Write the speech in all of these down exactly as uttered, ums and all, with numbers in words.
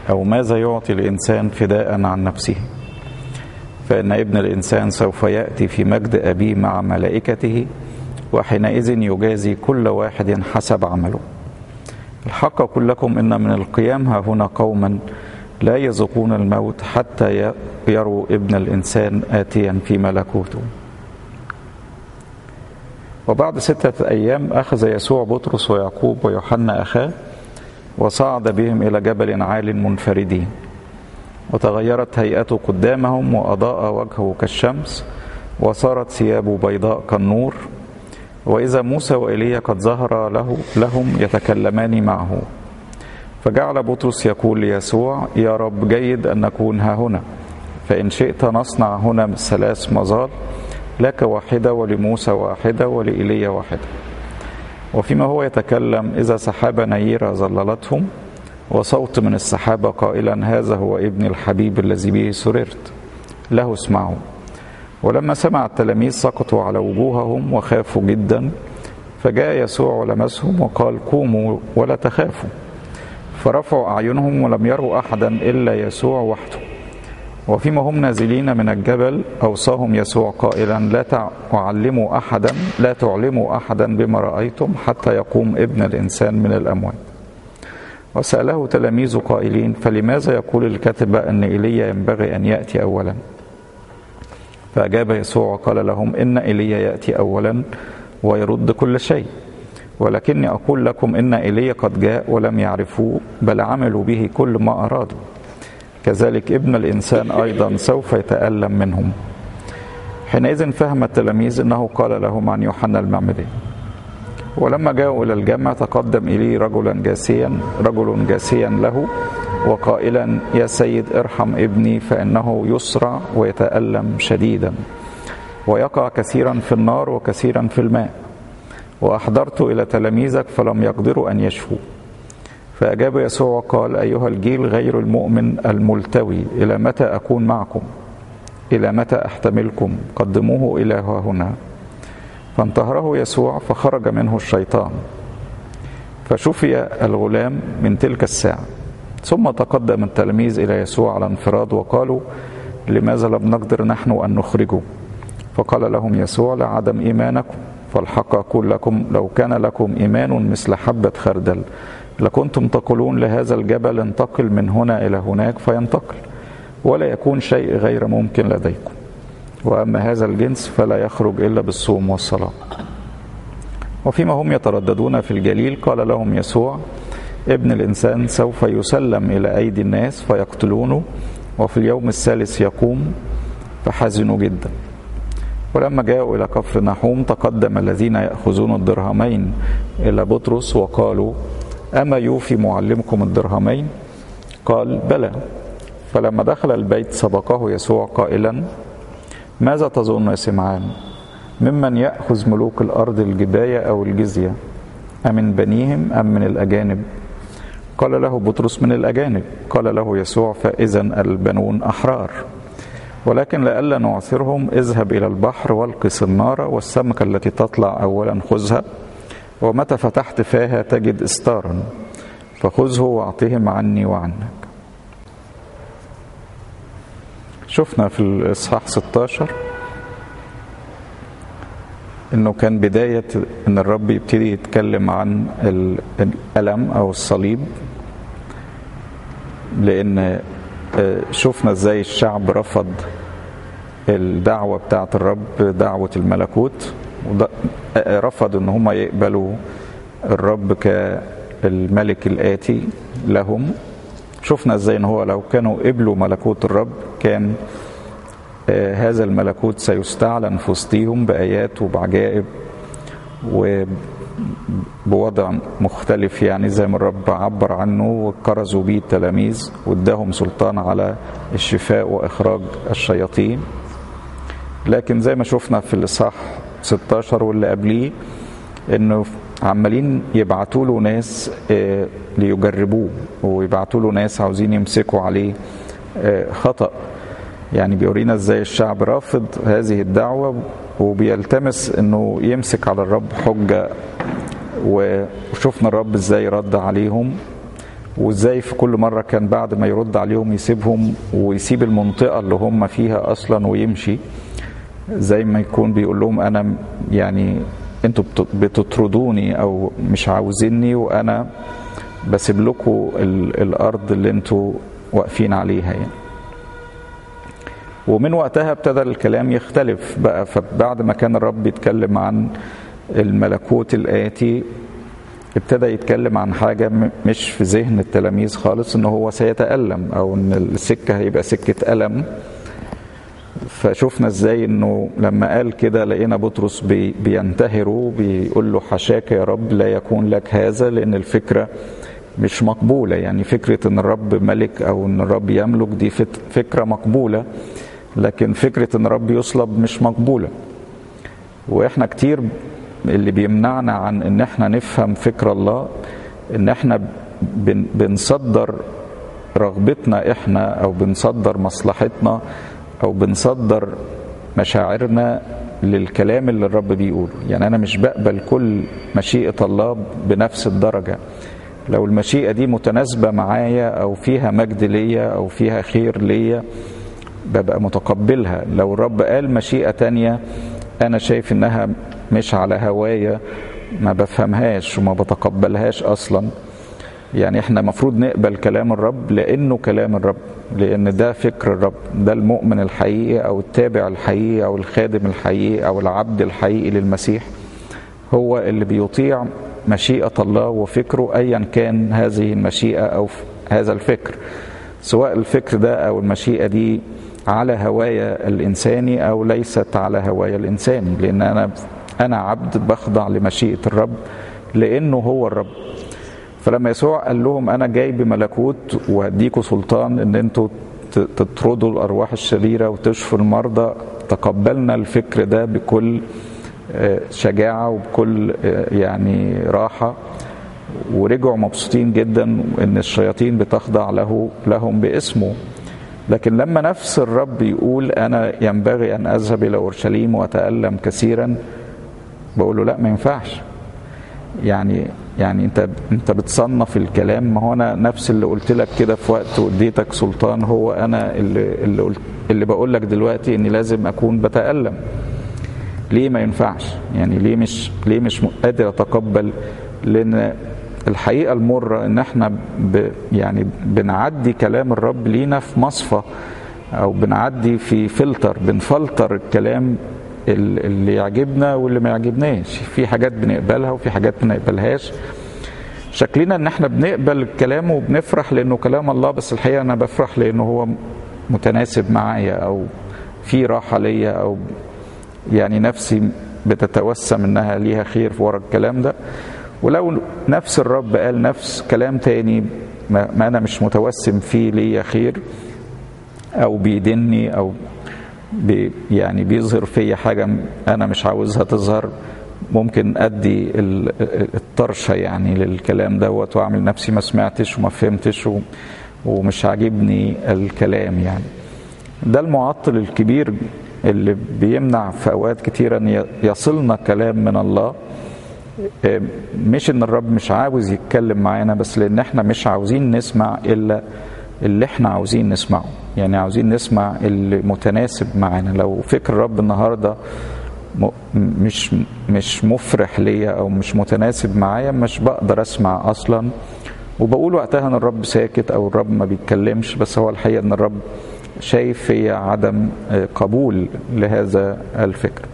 أو ماذا يعطي الإنسان فداء عن نفسه؟ فإن ابن الإنسان سوف يأتي في مجد أبيه مع ملائكته، وحينئذ يجازي كل واحد حسب عمله. الحق أقول لكم إن من القيام ها هنا قوما لا يذوقون الموت حتى يروا ابن الإنسان آتيا في ملكوته. وبعد ستة أيام أخذ يسوع بطرس ويعقوب ويوحنا أخاه وصعد بهم إلى جبل عال منفردين، وتغيرت هيئته قدامهم وأضاء وجهه كالشمس وصارت ثيابه بيضاء كالنور. وإذا موسى وإيليا قد ظهر له لهم يتكلمان معه، فجعل بطرس يقول ليسوع: يا رب، جيد أن نكون ها هنا، فإن شئت نصنع هنا ثلاث مظال، لك واحدة ولموسى واحدة ولإيليا واحدة. وفيما هو يتكلم إذا سحابة نيرة ظللتهم، وصوت من السحابة قائلا: هذا هو ابن الحبيب الذي به سررت، له اسمعوا. ولما سمع التلاميذ سقطوا على وجوههم وخافوا جدا، فجاء يسوع ولمسهم وقال: قوموا ولا تخافوا. فرفعوا أعينهم ولم يروا أحدا إلا يسوع وحده. وفيما هم نازلين من الجبل أوصاهم يسوع قائلا: لا تعلموا أحدا لا تعلموا أحدا بما رأيتم حتى يقوم ابن الإنسان من الأموات. وسأله تلاميذه قائلين: فلماذا يقول الكاتب أن إيليا ينبغي أن يأتي أولا؟ فأجاب يسوع وقال لهم: إن إيليا يأتي أولا ويرد كل شيء، ولكني أقول لكم إن إيليا قد جاء ولم يعرفوه، بل عملوا به كل ما أرادوا. كذلك ابن الإنسان أيضا سوف يتألم منهم. حينئذ فهم التلاميذ أنه قال لهم عن يوحنا المعمدان. ولما جاءوا إلى الجمع تقدم إليه رجلا جاسيا رجل جاسيا له وقائلا: يا سيد، ارحم ابني فإنه يسرع ويتألم شديدا، ويقع كثيرا في النار وكثيرا في الماء، وأحضرت إلى تلاميذك فلم يقدروا أن يشفوا. فأجاب يسوع وقال: أيها الجيل غير المؤمن الملتوي، إلى متى أكون معكم؟ إلى متى أحتملكم؟ قدموه إلى هنا. فانتهره يسوع فخرج منه الشيطان، فشفي الغلام من تلك الساعة. ثم تقدم التلاميذ إلى يسوع على انفراد وقالوا: لماذا لم نقدر نحن أن نخرجه؟ فقال لهم يسوع: لعدم إيمانكم. فالحق أقول لكم، لو كان لكم إيمان مثل حبة خردل لكنتم تقولون لهذا الجبل: انتقل من هنا إلى هناك، فينتقل، ولا يكون شيء غير ممكن لديكم. وأما هذا الجنس فلا يخرج إلا بالصوم والصلاة. وفيما هم يترددون في الجليل قال لهم يسوع: ابن الإنسان سوف يسلم إلى أيدي الناس فيقتلونه، وفي اليوم الثالث يقوم. فحزنوا جدا. ولما جاءوا إلى كفر نحوم تقدم الذين يأخذون الدرهمين إلى بطرس وقالوا: أما يوفي معلمكم الدرهمين؟ قال: بلى. فلما دخل البيت سبقه يسوع قائلا: ماذا تظن يا سمعان؟ ممن يأخذ ملوك الأرض الجباية أو الجزية؟ أمن بنيهم أم من الأجانب؟ قال له بطرس: من الأجانب. قال له يسوع: فإذن البنون أحرار. ولكن لئلا نعثرهم اذهب إلى البحر والق الصنارة، والسمكة التي تطلع أولا خذها، ومتى فتحت فاها تجد استارا، فخذه واعطهم عني وعنك. شفنا في الإصحاح ستة عشر إنه كان بداية إن الرب يبتدي يتكلم عن الألم أو الصليب، لأن شفنا إزاي الشعب رفض الدعوة بتاعة الرب، دعوة الملكوت، رفض إن هم يقبلوا الرب كالملك الآتي لهم. شفنا إزاي إن هو لو كانوا قبلوا ملكوت الرب كان هذا الملكوت سيستعلن في وسطهم بآيات وبعجائب وبوضع مختلف، يعني زي ما الرب عبر عنه وكرزوا بيه التلاميذ واداهم سلطان على الشفاء وإخراج الشياطين. لكن زي ما شفنا في الإصحاح ستة عشر واللي قبليه إنه عمالين يبعتوا له ناس ليجربوه، ويبعتوا له ناس عاوزين يمسكوا عليه خطأ. يعني بيورينا ازاي الشعب رافض هذه الدعوة وبيلتمس انه يمسك على الرب حجة، وشوفنا الرب ازاي رد عليهم وازاي في كل مرة كان بعد ما يرد عليهم يسيبهم ويسيب المنطقة اللي هم فيها اصلا ويمشي، زي ما يكون بيقول لهم انا يعني انتوا بتطردوني او مش عاوزيني وانا بسيب لكم الارض اللي انتوا واقفين عليها يعني. ومن وقتها ابتدى الكلام يختلف بقى. فبعد ما كان الرب يتكلم عن الملكوت الآتي، ابتدى يتكلم عن حاجة مش في ذهن التلاميذ خالص، ان هو سيتألم او ان السكة هيبقى سكة ألم. فشوفنا ازاي انه لما قال كده لقينا بطرس بي بينتهره، بيقول له حشاك يا رب لا يكون لك هذا، لان الفكرة مش مقبولة. يعني فكرة ان الرب ملك او ان الرب يملك دي فكرة مقبولة، لكن فكرة ان الرب يصلب مش مقبولة. واحنا كتير اللي بيمنعنا عن ان احنا نفهم فكر الله ان احنا بن بنصدر رغبتنا احنا او بنصدر مصلحتنا او بنصدر مشاعرنا للكلام اللي الرب بيقوله. يعني انا مش بقبل كل مشيئة الله بنفس الدرجة. لو المشيئة دي متناسبة معايا او فيها مجد ليا او فيها خير ليا ببقى متقبلها. لو الرب قال مشيئة تانية انا شايف انها مش على هوايا ما بفهمهاش وما بتقبلهاش اصلا. يعني احنا مفروض نقبل كلام الرب لانه كلام الرب، لان ده فكر الرب، ده المؤمن الحقيقي او التابع الحقيقي او الخادم الحقيقي او العبد الحقيقي للمسيح هو اللي بيطيع مشيئة الله وفكره ايا كان هذه المشيئة او هذا الفكر، سواء الفكر ده او المشيئة دي على هوايا الانساني او ليست على هوايا الانساني. لان انا انا عبد بخضع لمشيئة الرب لانه هو الرب. فلما يسوع قال لهم انا جاي بملكوت وهديكوا سلطان ان انتوا تطردوا الارواح الشريرة وتشفوا المرضى، تقبلنا الفكر ده بكل شجاعة وبكل يعني راحة، ورجعوا مبسوطين جدا ان الشياطين بتخضع له لهم باسمه. لكن لما نفس الرب يقول انا ينبغي ان اذهب الى اورشليم واتألم كثيرا، بقول له لا ما ينفعش. يعني يعني انت انت بتصنف الكلام. ما هو انا نفس اللي قلت لك كده في وقت واديتك سلطان، هو انا اللي اللي, قلت اللي بقول لك دلوقتي اني لازم اكون بتألم. ليه ما ينفعش؟ يعني ليه مش ليه مش قادر اتقبل؟ لان الحقيقة المرة ان احنا ب يعني بنعدي كلام الرب لينا في مصفى او بنعدي في فلتر، بنفلتر الكلام اللي يعجبنا واللي ما يعجبناش. في حاجات بنقبلها وفي حاجات ما نقبلهاش. شكلنا ان احنا بنقبل الكلام وبنفرح لانه كلام الله، بس الحقيقة انا بفرح لانه هو متناسب معايا او في راحة ليا او يعني نفسي بتتوسم انها ليها خير ورا الكلام ده. ولو نفس الرب قال نفس كلام تاني ما انا مش متوسم فيه ليا خير او بيدني او بي يعني بيظهر فيا حاجة انا مش عاوزها تظهر، ممكن ادي الطرشة يعني للكلام دوت واعمل نفسي ما سمعتش وما فهمتش ومش عاجبني الكلام. يعني ده المعطل الكبير اللي بيمنع في اوقات كتيرة ان يصلنا كلام من الله. مش ان الرب مش عاوز يتكلم معانا، بس لان احنا مش عاوزين نسمع الا اللي احنا عاوزين نسمعه. يعني عاوزين نسمع اللي متناسب معانا. لو فكر الرب النهارده مش مش مفرح ليا او مش متناسب معايا مش بقدر اسمع اصلا، وبقول وقتها ان الرب ساكت او الرب ما بيتكلمش، بس هو الحقيقة ان الرب شايف فيا عدم قبول لهذا الفكر.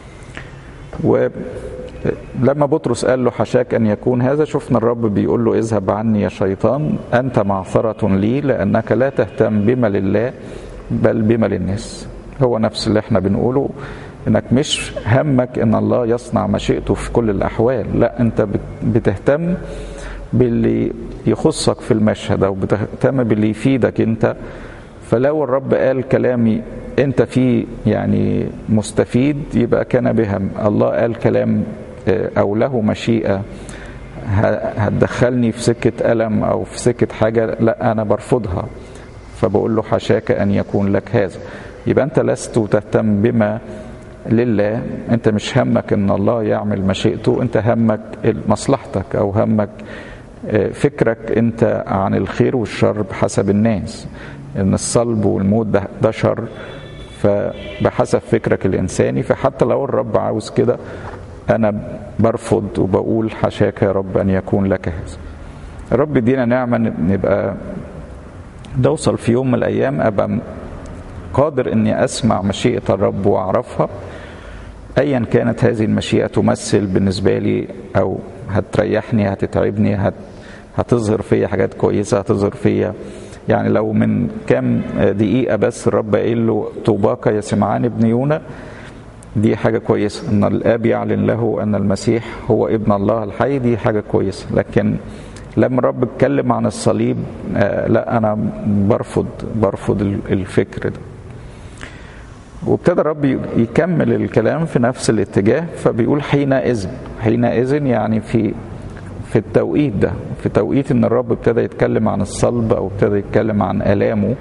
ولما بطرس قال له حشاك أن يكون هذا، شفنا الرب بيقول له اذهب عني يا شيطان أنت معثرة لي لأنك لا تهتم بما لله بل بما للناس. هو نفس اللي احنا بنقوله، انك مش همك ان الله يصنع مشيئته في كل الأحوال، لا انت بتهتم باللي يخصك في المشهد او بتهتم باللي يفيدك انت. فلو الرب قال كلامي انت فيه يعني مستفيد يبقى كان بهم. الله قال كلام او له مشيئة هتدخلني في سكة ألم او في سكة حاجة لا انا برفضها، فبقول له حشاك ان يكون لك هذا. يبقى انت لست تهتم بما لله، انت مش همك ان الله يعمل مشيئته، انت همك مصلحتك او همك فكرك انت عن الخير والشر بحسب الناس، ان الصلب والموت ده, ده شر، فبحسب فكرك الانساني. فحتى لو الرب عاوز كده انا برفض وبقول حاشاك يا رب ان يكون لك هذا. الرب يدينا نعمة نبقى نوصل في يوم من الايام ابقى قادر اني اسمع مشيئة الرب واعرفها، ايا كانت هذه المشيئة تمثل بالنسبة لي او هتريحني هتتعبني هت هتظهر فيا حاجات كويسة، هتظهر فيا يعني لو من كام دقيقة بس الرب قايل له طوباك يا سمعان ابن يونا، دي حاجة كويسة، ان الاب يعلن له ان المسيح هو ابن الله الحي، دي حاجة كويسة. لكن لما الرب اتكلم عن الصليب آه لا انا برفض برفض الفكر ده. وابتدى الرب يكمل الكلام في نفس الاتجاه، فبيقول حينئذ حينئذ يعني في في التوقيت ده، في توقيت ان الرب ابتدى يتكلم عن الصلب او ابتدى يتكلم عن آلامه،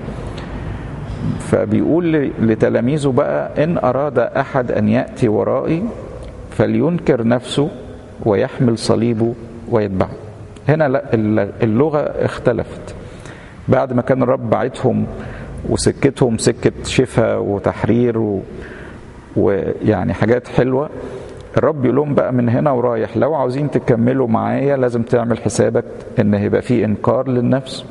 فبيقول لتلاميذه بقى ان اراد احد ان يأتي ورائي فلينكر نفسه ويحمل صليبه ويتبعه. هنا لا اللغة اختلفت، بعد ما كان الرب بعتهم وسكتهم سكة شفاء وتحرير ويعني حاجات حلوة، الرب يقول لهم بقى من هنا ورايح لو عاوزين تكملوا معايا لازم تعمل حسابك ان هيبقى فيه انكار للنفس.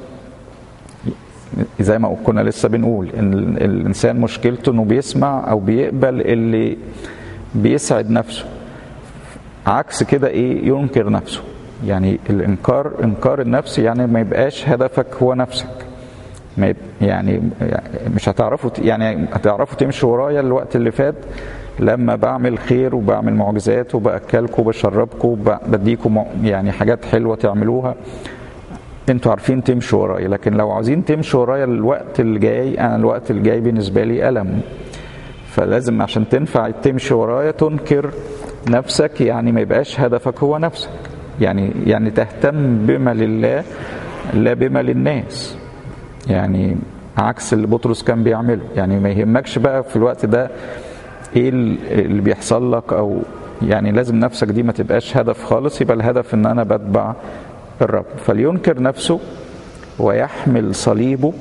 زي ما كنا لسه بنقول ان الانسان مشكلته انه بيسمع او بيقبل اللي بيسعد نفسه، عكس كده ايه ينكر نفسه. يعني الانكار انكار النفس يعني ما يبقاش هدفك هو نفسك، ما يعني مش هتعرفوا يعني هتعرفوا تمشوا ورايا الوقت اللي فات لما بعمل خير وبعمل معجزات وبأكلكم وبشربكم وبديكم يعني حاجات حلوة تعملوها، انتوا عارفين تمشوا ورايا. لكن لو عاوزين تمشوا ورايا الوقت اللي جاي، انا الوقت اللي جاي بالنسبة لي ألم، فلازم عشان تنفع تمشي ورايا تنكر نفسك، يعني ما يبقاش هدفك هو نفسك، يعني يعني تهتم بما لله لا بما للناس، يعني عكس اللي بطرس كان بيعمله. يعني ما يهمكش بقى في الوقت ده ايه اللي بيحصل لك، او يعني لازم نفسك دي ما تبقاش هدف خالص، يبقى الهدف ان انا بتبع الرب. فلينكر نفسه ويحمل صليبه.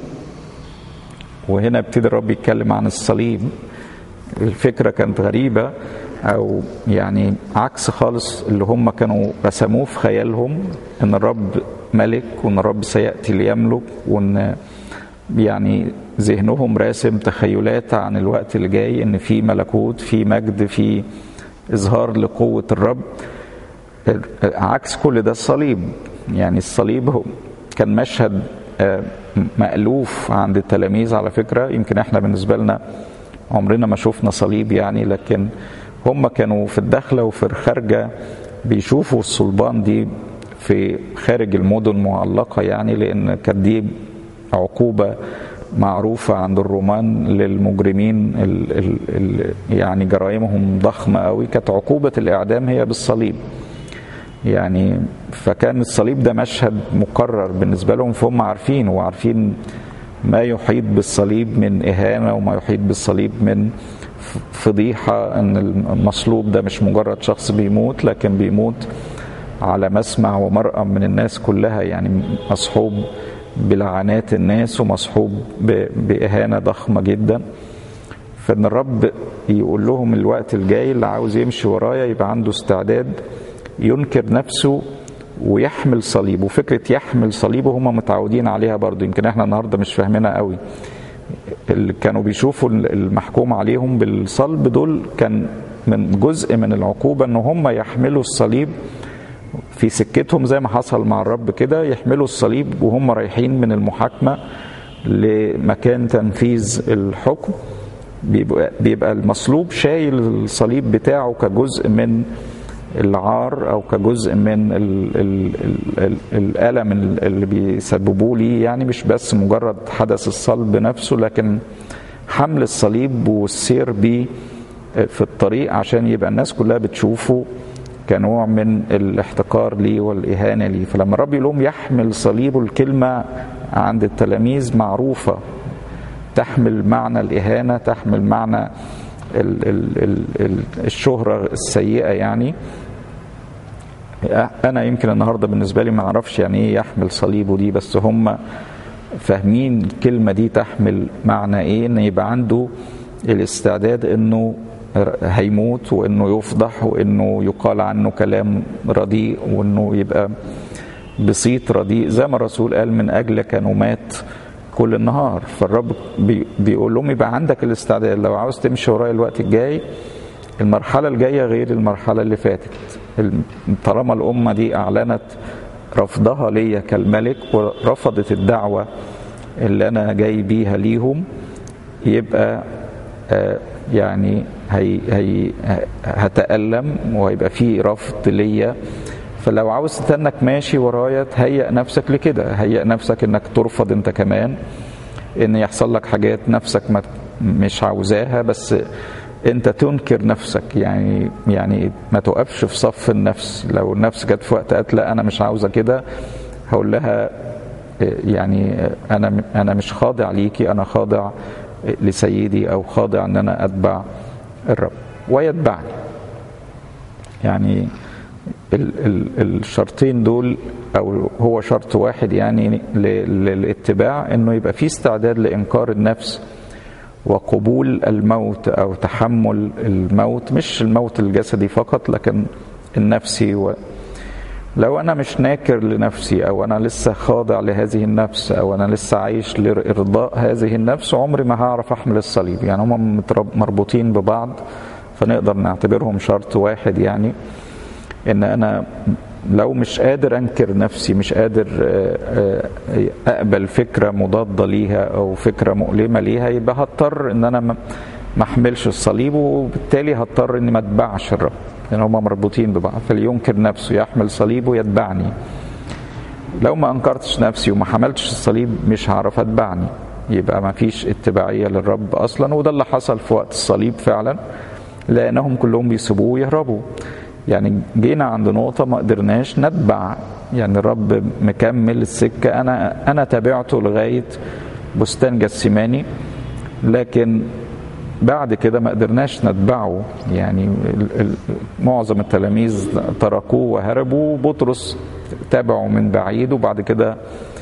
وهنا ابتدى الرب يتكلم عن الصليب. الفكرة كانت غريبة او يعني عكس خالص اللي هم كانوا رسموه في خيالهم، ان الرب ملك وان الرب سيأتي ليملك، وان يعني ذهنهم راسم تخيلات عن الوقت اللي جاي ان في ملكوت في مجد في اظهار لقوة الرب. عكس كل ده الصليب. يعني الصليب هو كان مشهد مألوف عند التلاميذ على فكرة، يمكن احنا بالنسبة لنا عمرنا ما شوفنا صليب يعني، لكن هم كانوا في الداخلة وفي الخارجة بيشوفوا الصلبان دي في خارج المدن معلقة، يعني لأن كانت دي عقوبة معروفة عند الرومان للمجرمين ال ال ال يعني جرائمهم ضخمة قوي، كانت عقوبة الإعدام هي بالصليب يعني. فكان الصليب ده مشهد مكرر بالنسبة لهم، فهم عارفين وعارفين ما يحيط بالصليب من إهانة وما يحيط بالصليب من فضيحة، ان المصلوب ده مش مجرد شخص بيموت، لكن بيموت على مسمع ومرأى من الناس كلها، يعني مصحوب بلعنات الناس ومصحوب بإهانة ضخمة جدا. فان الرب يقول لهم الوقت الجاي اللي عاوز يمشي ورايا يبقى عنده استعداد ينكر نفسه ويحمل صليبه. وفكرة يحمل صليبه هم متعودين عليها برضو، يمكن احنا النهاردة مش فاهمينها قوي. اللي كانوا بيشوفوا المحكوم عليهم بالصلب دول كان من جزء من العقوبة ان هم يحملوا الصليب في سكتهم، زي ما حصل مع الرب كده، يحملوا الصليب وهم رايحين من المحاكمة لمكان تنفيذ الحكم. بيبقى, بيبقى المصلوب شايل الصليب بتاعه كجزء من العار او كجزء من ال ال ال الالم اللي بيسببوه ليه، يعني مش بس مجرد حدث الصلب نفسه، لكن حمل الصليب والسير بيه في الطريق عشان يبقى الناس كلها بتشوفه كنوع من الاحتقار ليه والاهانه ليه. فلما الرب يقول لهم يحمل صليبه، الكلمه عند التلاميذ معروفه، تحمل معنى الاهانه، تحمل معنى ال ال ال الشهرة السيئة يعني. انا يمكن النهارده بالنسبه لي ما اعرفش يعني ايه يحمل صليبه دي، بس هم فاهمين الكلمه دي تحمل معنى ايه، ان يبقى عنده الاستعداد انه هيموت وانه يفضح وانه يقال عنه كلام رديء وانه يبقى بصيت رديء، زي ما الرسول قال من اجلك نمات كل النهار. فالرب بيقول لهم يبقى عندك الاستعداد لو عاوز تمشي ورايا الوقت الجاي، المرحله الجايه غير المرحله اللي فاتت. طالما الامه دي اعلنت رفضها ليا كالملك ورفضت الدعوه اللي انا جاي بيها ليهم، يبقى آه يعني هي هي هتألم وهيبقى في رفض ليا. فلو عاوز تتنك ماشي ورايا تهيأ نفسك لكده، هيأ نفسك انك ترفض انت كمان، ان يحصل لك حاجات نفسك ما مش عاوزاها، بس انت تنكر نفسك. يعني يعني ما توقفش في صف النفس. لو النفس جت في وقت قالت لا انا مش عاوزه كده، هقول لها يعني انا انا مش خاضع ليكي، انا خاضع لسيدي او خاضع ان انا اتبع الرب ويتبعني. يعني ال ال الشرطين دول او هو شرط واحد يعني للاتباع، انه يبقى في استعداد لانكار النفس وقبول الموت او تحمل الموت، مش الموت الجسدي فقط لكن النفسي. و لو انا مش ناكر لنفسي او انا لسه خاضع لهذه النفس او انا لسه عايش لارضاء هذه النفس، عمري ما هعرف احمل الصليب. يعني هم مربوطين ببعض، فنقدر نعتبرهم شرط واحد. يعني ان انا لو مش قادر انكر نفسي، مش قادر اقبل فكره مضاده ليها او فكره مؤلمه ليها، يبقى هضطر ان انا ما احملش الصليب، وبالتالي هضطر اني ما اتبعش الرب، لان هما مربوطين ببعض. فلينكر نفسه يحمل صليبه يتبعني. لو ما انكرتش نفسي وما حملتش الصليب مش هعرف اتبعني، يبقى ما فيش اتباعيه للرب اصلا. وده اللي حصل في وقت الصليب فعلا، لانهم كلهم بيسيبوه ويهربوا. يعني جينا عند نقطة ما قدرناش نتبع، يعني الرب مكمل السكة، أنا أنا تابعته لغاية بستان جسيماني، لكن بعد كده ما قدرناش نتبعه. يعني معظم التلاميذ تركوه وهربوا، بطرس تابعه من بعيد، وبعد كده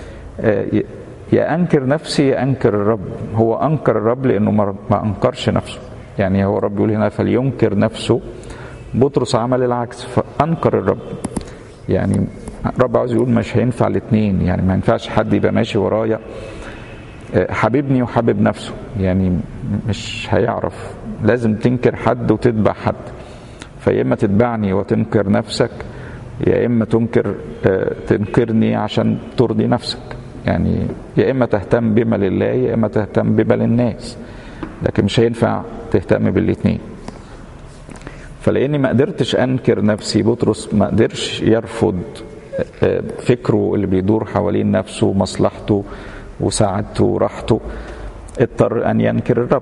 يا أنكر نفسي يا أنكر الرب. هو أنكر الرب لأنه ما أنكرش نفسه. يعني هو الرب يقول هنا فلينكر نفسه، بطرس عمل العكس فأنكر الرب. يعني الرب عاوز يقول مش هينفع الاثنين، يعني ما ينفعش حد يبقى ماشي ورايا حبيبني وحبيب نفسه، يعني مش هيعرف. لازم تنكر حد وتتبع حد. فيا اما تتبعني وتنكر نفسك، يا اما تنكر تنكرني عشان ترضي نفسك. يعني يا اما تهتم بما لله يا اما تهتم بما للناس، لكن مش هينفع تهتم بالاثنين. فلاني ما قدرتش انكر نفسي، بطرس ما قدرش يرفض فكره اللي بيدور حوالين نفسه ومصلحته وسعادته وراحته، اضطر ان ينكر الرب.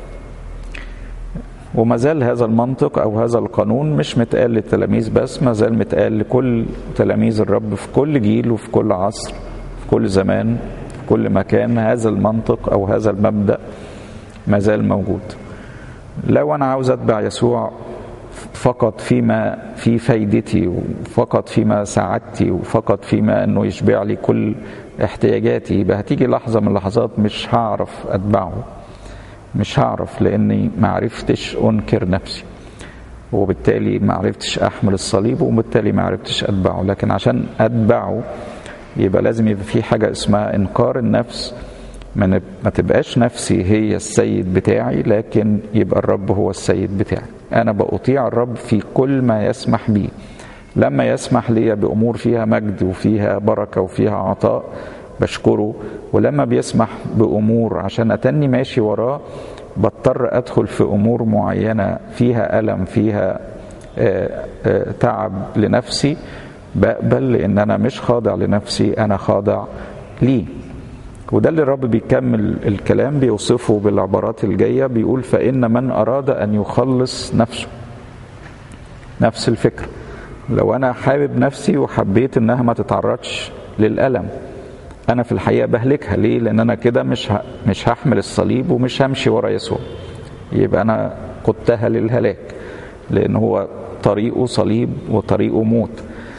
وما زال هذا المنطق او هذا القانون مش متقال للتلاميذ بس، ما زال متقال لكل تلاميذ الرب في كل جيل وفي كل عصر في كل زمان في كل مكان. هذا المنطق او هذا المبدأ ما زال موجود. لو انا عاوز اتبع يسوع فقط فيما في فايدتي وفقط فيما سعادتي وفقط فيما انه يشبع لي كل احتياجاتي، يبقى هتيجي لحظة من اللحظات مش هعرف اتبعه، مش هعرف، لاني ما عرفتش انكر نفسي، وبالتالي ما عرفتش احمل الصليب، وبالتالي ما عرفتش اتبعه. لكن عشان اتبعه يبقى لازم يبقى في حاجة اسمها انكار النفس. ما تبقاش نفسي هي السيد بتاعي، لكن يبقى الرب هو السيد بتاعي. أنا بأطيع الرب في كل ما يسمح بي. لما يسمح لي بأمور فيها مجد وفيها بركة وفيها عطاء بشكره، ولما بيسمح بأمور عشان أتني ماشي وراه بضطر أدخل في أمور معينة فيها ألم فيها آآ آآ تعب لنفسي، بقبل لأن أنا مش خاضع لنفسي، أنا خاضع ليه. وده اللي الرب بيكمل الكلام بيوصفه بالعبارات الجاية، بيقول فإن من أراد أن يخلص نفسه. نفس الفكرة، لو أنا حابب نفسي وحبيت إنها ما تتعرضش للألم، أنا في الحقيقة بهلكها. ليه؟ لأن أنا كده مش مش هحمل الصليب ومش همشي ورا يسوع، يبقى أنا قدتها للهلاك، لأن هو طريقه صليب وطريقه موت.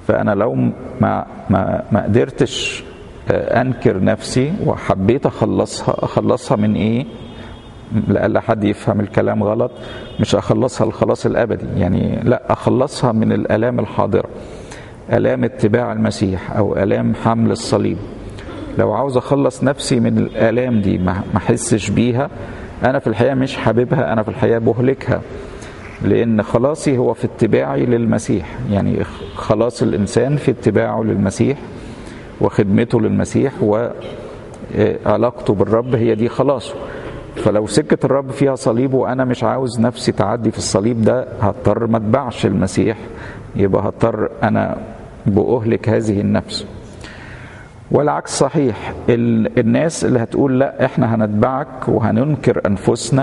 فأنا لو ما, ما, ما قدرتش أنكر نفسي وحبيت أخلصها أخلصها من إيه؟ لألا حد يفهم الكلام غلط، مش أخلصها الخلاص الأبدي يعني، لا، أخلصها من الآلام الحاضرة، آلام اتباع المسيح أو آلام حمل الصليب. لو عاوز أخلص نفسي من الآلام دي ما أحسش بيها، أنا في الحقيقة مش حاببها، أنا في الحقيقة بهلكها، لأن خلاصي هو في اتباعي للمسيح. يعني خلاص الإنسان في اتباعه للمسيح وخدمته للمسيح وعلاقته بالرب، هي دي خلاصه. فلو سكة الرب فيها صليب وأنا مش عاوز نفسي تعدي في الصليب ده، هضطر ما اتبعش المسيح، يبقى هضطر أنا بأهلك هذه النفس. والعكس صحيح، الناس اللي هتقول لا احنا هنتبعك وهننكر أنفسنا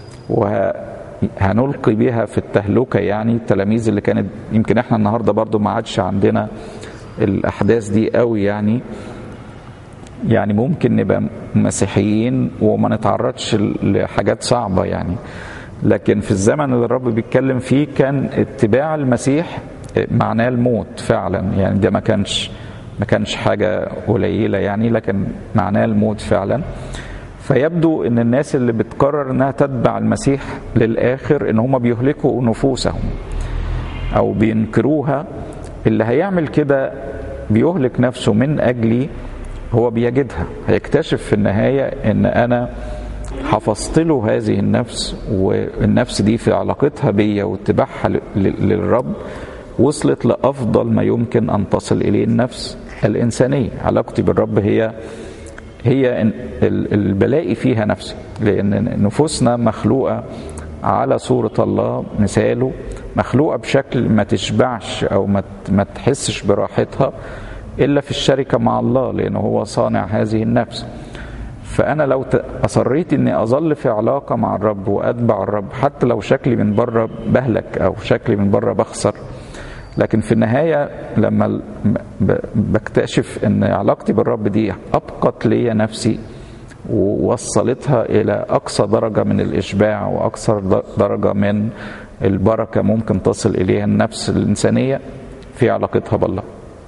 وهنلقي بها في التهلكة، يعني التلاميذ اللي كانت يمكن احنا النهاردة برضو ما عادش عندنا الأحداث دي قوي، يعني يعني ممكن نبقى مسيحيين وما نتعرضش لحاجات صعبة يعني، لكن في الزمن اللي الرب بيتكلم فيه كان اتباع المسيح معناه الموت فعلا، يعني ده ما كانش ما كانش حاجة قليلة يعني، لكن معناه الموت فعلا. فيبدو ان الناس اللي بتقرر انها تتبع المسيح للآخر ان هم بيهلكوا نفوسهم او بينكروها. اللي هيعمل كده بيهلك نفسه من أجلي، هو بيجدها، هيكتشف في النهاية ان انا حفظت له هذه النفس، والنفس دي في علاقتها بيا واتباعها للرب وصلت لأفضل ما يمكن أن تصل إليه النفس الإنسانية. علاقتي بالرب هي هي البلاقي فيها نفسي، لأن نفوسنا مخلوقة على صورة الله مثاله، مخلوقة بشكل ما تشبعش أو ما تحسش براحتها إلا في الشركة مع الله، لأنه هو صانع هذه النفس. فأنا لو أصريت أني أظل في علاقة مع الرب وأتبع الرب، حتى لو شكلي من بره بهلك أو شكلي من بره بخسر، لكن في النهاية لما بكتشف أن علاقتي بالرب دي أبقت لي نفسي ووصلتها إلى أقصى درجة من الإشباع وأقصى درجة من البركة ممكن تصل إليها النفس الإنسانية في علاقتها بالله.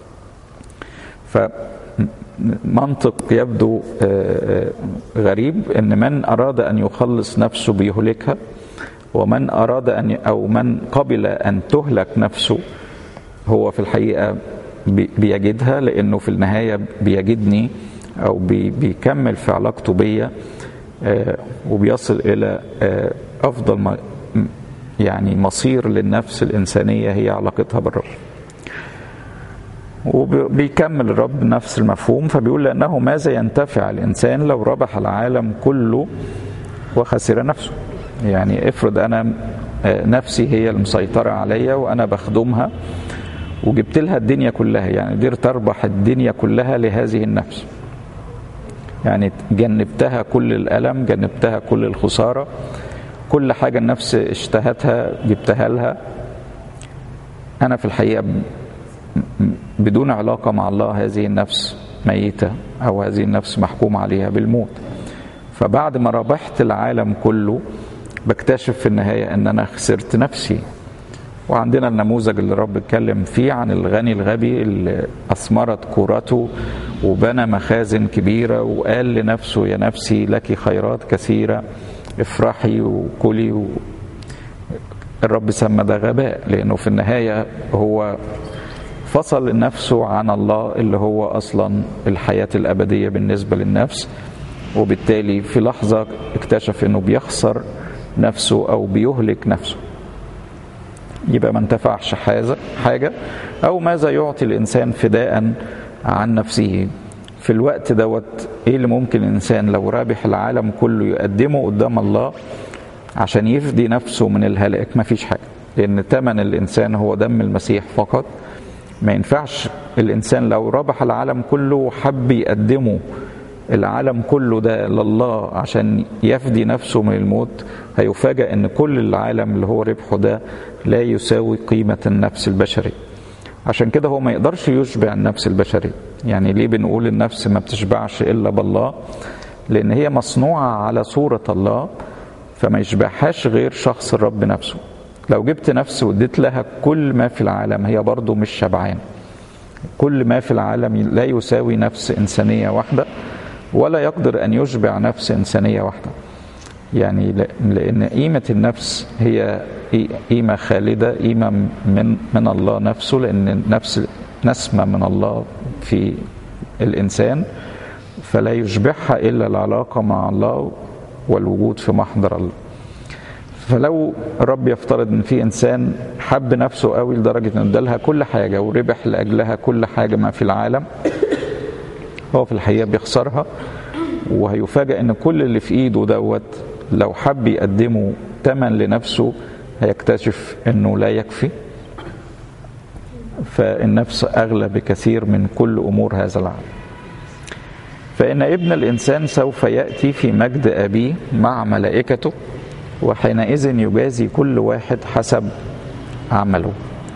فمنطق يبدو غريب أن من أراد أن يخلص نفسه بيهلكها، ومن أراد أن أو من قبل أن تهلك نفسه هو في الحقيقة بيجدها، لأنه في النهاية بيجدني أو بيكمل في علاقته بيا وبيصل إلى أفضل ما يعني مصير للنفس الإنسانية هي علاقتها بالرب. وبيكمل الرب نفس المفهوم فبيقول لأنه ماذا ينتفع الإنسان لو ربح العالم كله وخسر نفسه. يعني افرض أنا نفسي هي المسيطرة عليا وأنا بخدمها وجبت لها الدنيا كلها، يعني قدرت أربح الدنيا كلها لهذه النفس، يعني جنبتها كل الألم، جنبتها كل الخسارة، كل حاجة النفس اشتهتها جبتها لها. أنا في الحقيقة بدون علاقة مع الله هذه النفس ميتة أو هذه النفس محكوم عليها بالموت. فبعد ما ربحت العالم كله بكتشف في النهاية أن أنا خسرت نفسي. وعندنا النموذج اللي رب اتكلم فيه عن الغني الغبي اللي أثمرت كورته وبنى مخازن كبيرة وقال لنفسه يا نفسي لك خيرات كثيرة افرحي وكلي و... الرب سمى ده غباء، لأنه في النهاية هو فصل نفسه عن الله اللي هو أصلا الحياة الأبدية بالنسبة للنفس، وبالتالي في لحظة اكتشف أنه بيخسر نفسه أو بيهلك نفسه. يبقى ما انتفعش حاجة. أو ماذا يعطي الإنسان فداء عن نفسه في الوقت دوت؟ إيه اللي ممكن الإنسان لو رابح العالم كله يقدمه قدام الله عشان يفدي نفسه من الهلاك؟ ما فيش حاجة، لأن ثمن الإنسان هو دم المسيح فقط. ما ينفعش الإنسان لو ربح العالم كله وحب يقدمه العالم كله ده لله عشان يفدي نفسه من الموت، هيفاجأ ان كل العالم اللي هو ربحه ده لا يساوي قيمة النفس البشرية. عشان كده هو ما يقدرش يشبع النفس البشرية. يعني ليه بنقول النفس ما بتشبعش إلا بالله؟ لأن هي مصنوعة على صورة الله، فما يشبعهاش غير شخص الرب نفسه. لو جبت نفس واديت لها كل ما في العالم هي برضو مش شبعان. كل ما في العالم لا يساوي نفس إنسانية واحدة، ولا يقدر أن يشبع نفس إنسانية واحدة. يعني لأن قيمة النفس هي قيمة خالدة، قيمة من من الله نفسه، لأن النفس نسمة من الله في الإنسان، فلا يشبعها إلا العلاقة مع الله والوجود في محضر الله. فلو رب يفترض ان في انسان حب نفسه قوي لدرجه انه ادالها كل حاجه وربح لاجلها كل حاجه ما في العالم، هو في الحقيقه بيخسرها، وهيفاجئ ان كل اللي في ايده دوت لو حب يقدمه ثمن لنفسه هيكتشف انه لا يكفي. فالنفس اغلى بكثير من كل امور هذا العالم. فان ابن الانسان سوف ياتي في مجد ابيه مع ملائكته، وحينئذ يجازي كل واحد حسب عمله.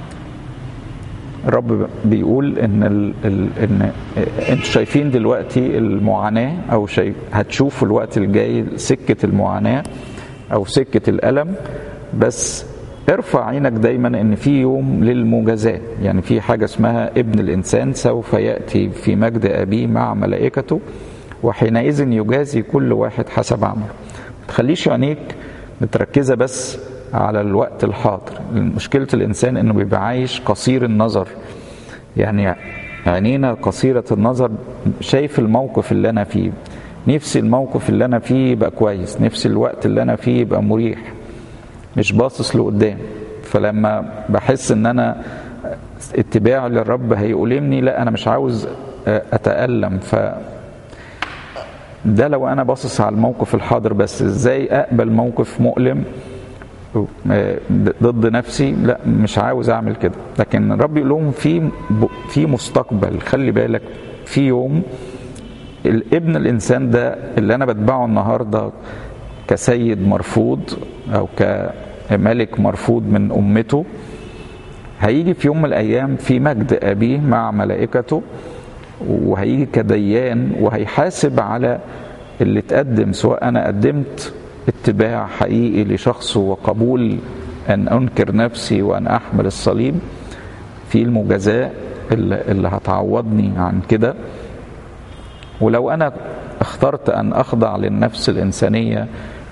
الرب بيقول ان ال ال ان انتوا شايفين دلوقتي المعاناه، او شايف هتشوفوا الوقت الجاي سكه المعاناه او سكه الالم، بس ارفع عينك دايما ان في يوم للمجازاه. يعني في حاجه اسمها ابن الانسان سوف ياتي في مجد ابيه مع ملائكته، وحينئذ يجازي كل واحد حسب عمله. ما تخليش عينيك متركزة بس على الوقت الحاضر. مشكلة الإنسان إنه بيبقى عايش قصير النظر، يعني عينينا قصيرة النظر، شايف الموقف اللي أنا فيه، نفسي الموقف اللي أنا فيه يبقى كويس، نفسي الوقت اللي أنا فيه يبقى مريح، مش باصص لقدام. فلما بحس إن أنا اتباع للرب هيؤلمني، لا أنا مش عاوز أتألم. ف ده لو انا باصص على الموقف الحاضر بس، ازاي اقبل موقف مؤلم ضد نفسي؟ لا مش عاوز اعمل كده. لكن الرب يقول لهم في في مستقبل، خلي بالك في يوم الابن الانسان ده اللي انا بتبعه النهارده كسيد مرفوض او كملك مرفوض من امته، هيجي في يوم من الايام في مجد ابيه مع ملائكته، وهيجي كديان وهيحاسب على اللي تقدم، سواء أنا قدمت اتباع حقيقي لشخصه وقبول أن أنكر نفسي وأن أحمل الصليب، في المجازاة اللي هتعوضني عن كده. ولو أنا اخترت أن أخضع للنفس الإنسانية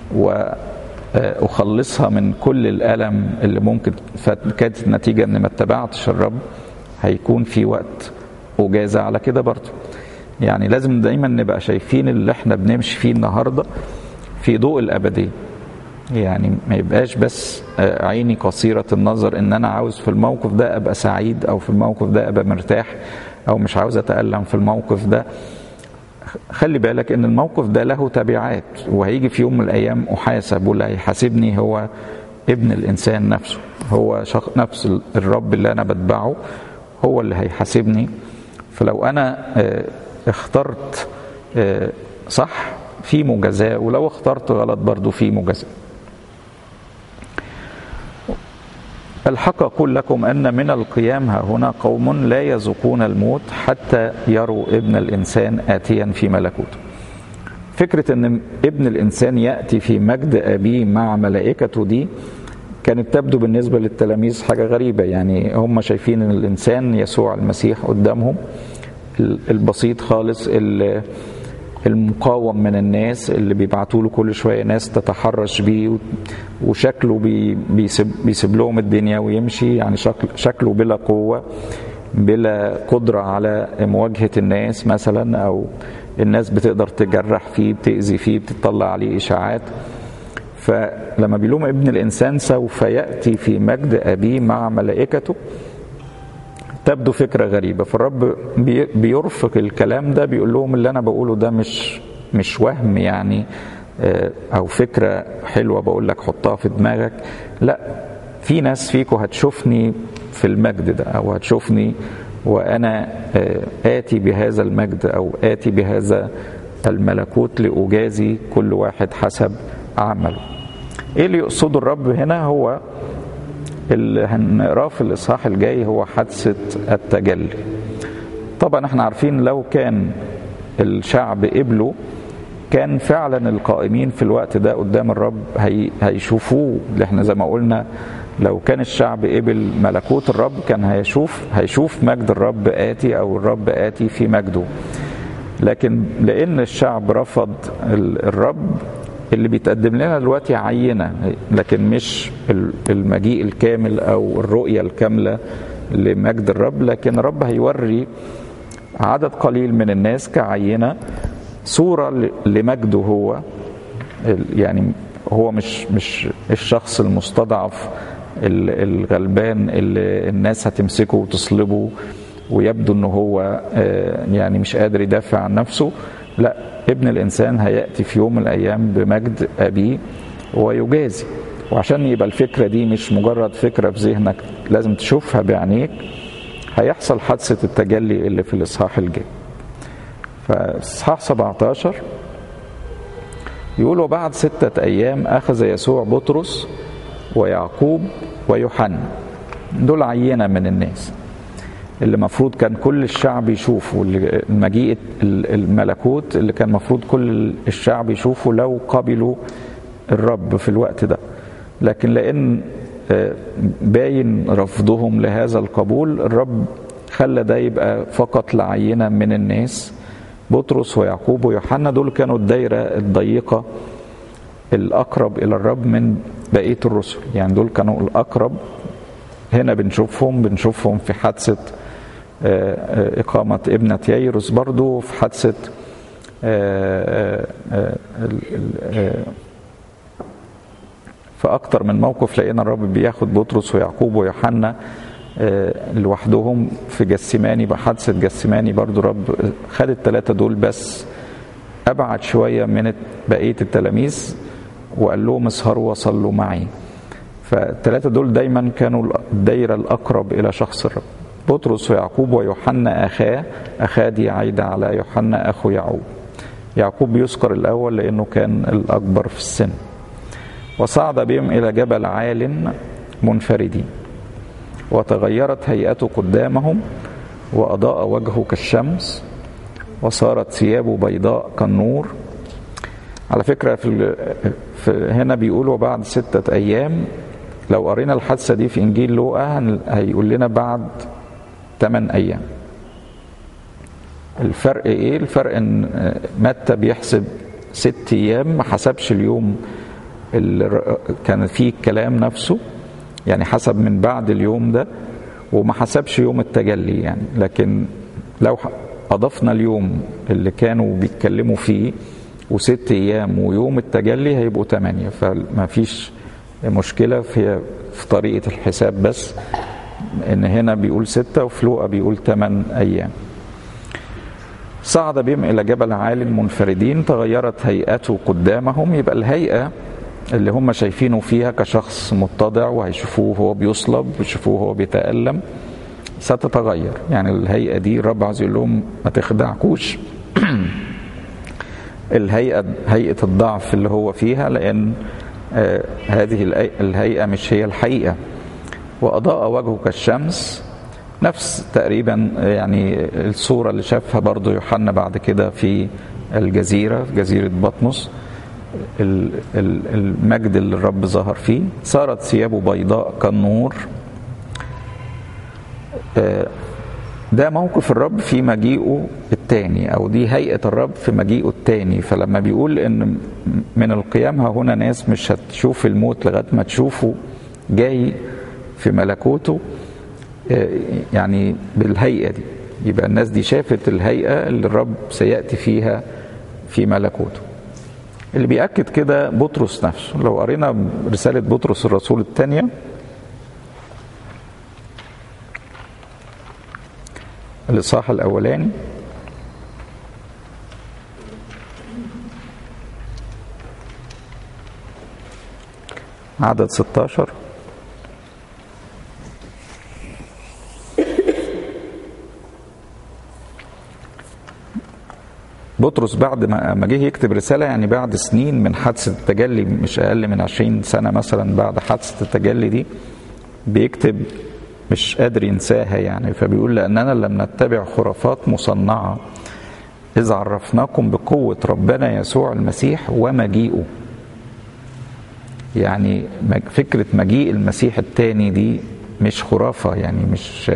وأخلصها من كل الألم اللي ممكن فكانت النتيجة أن ما اتبعتش الرب، هيكون في وقت وجازة على كده برضه. يعني لازم دايما نبقى شايفين اللي احنا بنمشي فيه النهاردة في ضوء الأبدية. يعني ما يبقاش بس عيني قصيرة النظر ان انا عاوز في الموقف ده ابقى سعيد، او في الموقف ده ابقى مرتاح، او مش عاوز اتألم في الموقف ده. خلي بالك ان الموقف ده له تبعات، وهيجي في يوم من الايام احاسب، واللي هيحاسبني هو ابن الانسان نفسه، هو نفس الرب اللي انا بتبعه هو اللي هيحاسبني. فلو انا اخترت صح في مجازاة، ولو اخترت غلط برضو في مجازاة. الحق أقول لكم أن من القيام ها هنا قوم لا يذوقون الموت حتى يروا ابن الإنسان آتيا في ملكوته. فكرة أن ابن الإنسان يأتي في مجد أبيه مع ملائكته دي كانت تبدو بالنسبة للتلاميذ حاجة غريبة. يعني هم شايفين أن الإنسان يسوع المسيح قدامهم البسيط خالص، المقاوم من الناس، اللي بيبعتوا له كل شويه ناس تتحرش بيه، وشكله بيسيب, بيسيب لهم الدنيا ويمشي. يعني شكل شكله بلا قوه، بلا قدره على مواجهه الناس مثلا، او الناس بتقدر تجرح فيه، بتأذي فيه، بتطلع عليه اشاعات. فلما بيقول لهم ابن الانسان سوف ياتي في مجد ابيه مع ملائكته، تبدو فكرة غريبة. فالرب بيرفق الكلام ده، بيقول لهم اللي أنا بقوله ده مش مش وهم يعني، أو فكرة حلوة بقول لك حطها في دماغك. لا، في ناس فيكم هتشوفني في المجد ده، أو هتشوفني وأنا آتي بهذا المجد، أو آتي بهذا الملكوت لأجازي كل واحد حسب عمله. إيه اللي يقصده الرب هنا؟ هو اللي هنقراه في الإصحاح الجاي هو حادثة التجلي. طبعا احنا عارفين لو كان الشعب قبلوا كان فعلا القائمين في الوقت ده قدام الرب هي هيشوفوه. اللي احنا زي ما قلنا لو كان الشعب قبل ملكوت الرب كان هيشوف هيشوف مجد الرب آتي أو الرب آتي في مجده. لكن لأن الشعب رفض الرب اللي بيتقدم لنا دلوقتي عينة، لكن مش المجيء الكامل أو الرؤية الكاملة لمجد الرب، لكن الرب هيوري عدد قليل من الناس كعينة صورة لمجده هو. يعني هو مش مش الشخص المستضعف الغلبان اللي الناس هتمسكه وتصلبه ويبدو انه هو يعني مش قادر يدافع عن نفسه. لا، ابن الانسان هيأتي في يوم من الايام بمجد ابيه ويجازي. وعشان يبقى الفكرة دي مش مجرد فكرة في ذهنك، لازم تشوفها بعينيك. هيحصل حادثة التجلي اللي في الإصحاح الجاي. فإصحاح سبعتاشر يقول: وبعد ستة أيام أخذ يسوع بطرس ويعقوب ويوحنا. دول عينة من الناس اللي مفروض كان كل الشعب يشوفوا المجيء الملكوت، اللي كان مفروض كل الشعب يشوفوا لو قبلوا الرب في الوقت ده. لكن لأن باين رفضهم لهذا القبول، الرب خلى ده يبقى فقط لعينة من الناس. بطرس ويعقوب ويوحنا دول كانوا الدايرة الضيقة الأقرب إلى الرب من بقية الرسل، يعني دول كانوا الأقرب. هنا بنشوفهم بنشوفهم في حادثة إقامة ابنة ييروس، برضو في حادثة في أكتر من موقف لقينا الرب بياخد بطرس ويعقوب ويوحنا لوحدهم. في جسماني بحادثة جسماني برضو رب خد الثلاثة دول بس أبعد شوية من بقية التلاميذ وقال لهم اسهروا وصلوا معي. فالثلاثة دول دايما كانوا الدايرة الأقرب إلى شخص الرب. بطرس ويعقوب ويوحنا أخاه، أخاه دي عايدة على يوحنا أخو يعقوب. يعقوب يذكر الأول لأنه كان الأكبر في السن. وصعد بهم إلى جبل عال منفردين، وتغيرت هيئته قدامهم، وأضاء وجهه كالشمس، وصارت ثيابه بيضاء كالنور. على فكرة في, في هنا بيقولوا بعد ستة أيام. لو قرينا الحادثة دي في إنجيل لوقا هيقول لنا بعد ثمان أيام. الفرق إيه؟ الفرق إن متى بيحسب ست أيام، ما حسبش اليوم اللي كان فيه الكلام نفسه، يعني حسب من بعد اليوم ده، وما حسبش يوم التجلي يعني. لكن لو أضفنا اليوم اللي كانوا بيتكلموا فيه وست أيام ويوم التجلي هيبقوا ثمانية، فما فيش مشكلة في في طريقة الحساب، بس إن هنا بيقول ستة وفي لوقا بيقول ثمان أيام. صعد بهم إلى جبل عال منفردين، تغيرت هيئته قدامهم. يبقى الهيئة اللي هم شايفينه فيها كشخص متضع وهيشوفوه هو بيصلب ويشوفوه هو بيتألم ستتغير. يعني الهيئة دي الرب عايز يقول لهم ما تخدعكوش الهيئة هيئة الضعف اللي هو فيها، لأن آه هذه الهيئة مش هي الحقيقة. وأضاء وجهه كالشمس، نفس تقريبا يعني الصورة اللي شافها برضو يوحنا بعد كده في الجزيرة في جزيرة بطمس، المجد اللي الرب ظهر فيه. صارت ثيابه بيضاء كالنور. ده موقف الرب في مجيئه الثاني، او دي هيئة الرب في مجيئه الثاني. فلما بيقول ان من القيام ها هنا ناس مش هتشوف الموت لغاية ما تشوفه جاي في ملكوته، يعني بالهيئة دي، يبقى الناس دي شافت الهيئة اللي الرب سيأتي فيها في ملكوته. اللي بيأكد كده بطرس نفسه. لو قرينا رسالة بطرس الرسول الثانية الإصحاح الأولاني عدد ستاشر: بطرس بعد ما جه يكتب رسالة، يعني بعد سنين من حادثة التجلي، مش أقل من عشرين سنة مثلا بعد حادثة التجلي دي، بيكتب مش قادر ينساها يعني. فبيقول: لأننا لم نتبع خرافات مصنعة إذ عرفناكم بقوة ربنا يسوع المسيح ومجيئه. يعني فكرة مجيء المسيح التاني دي مش خرافة، يعني مش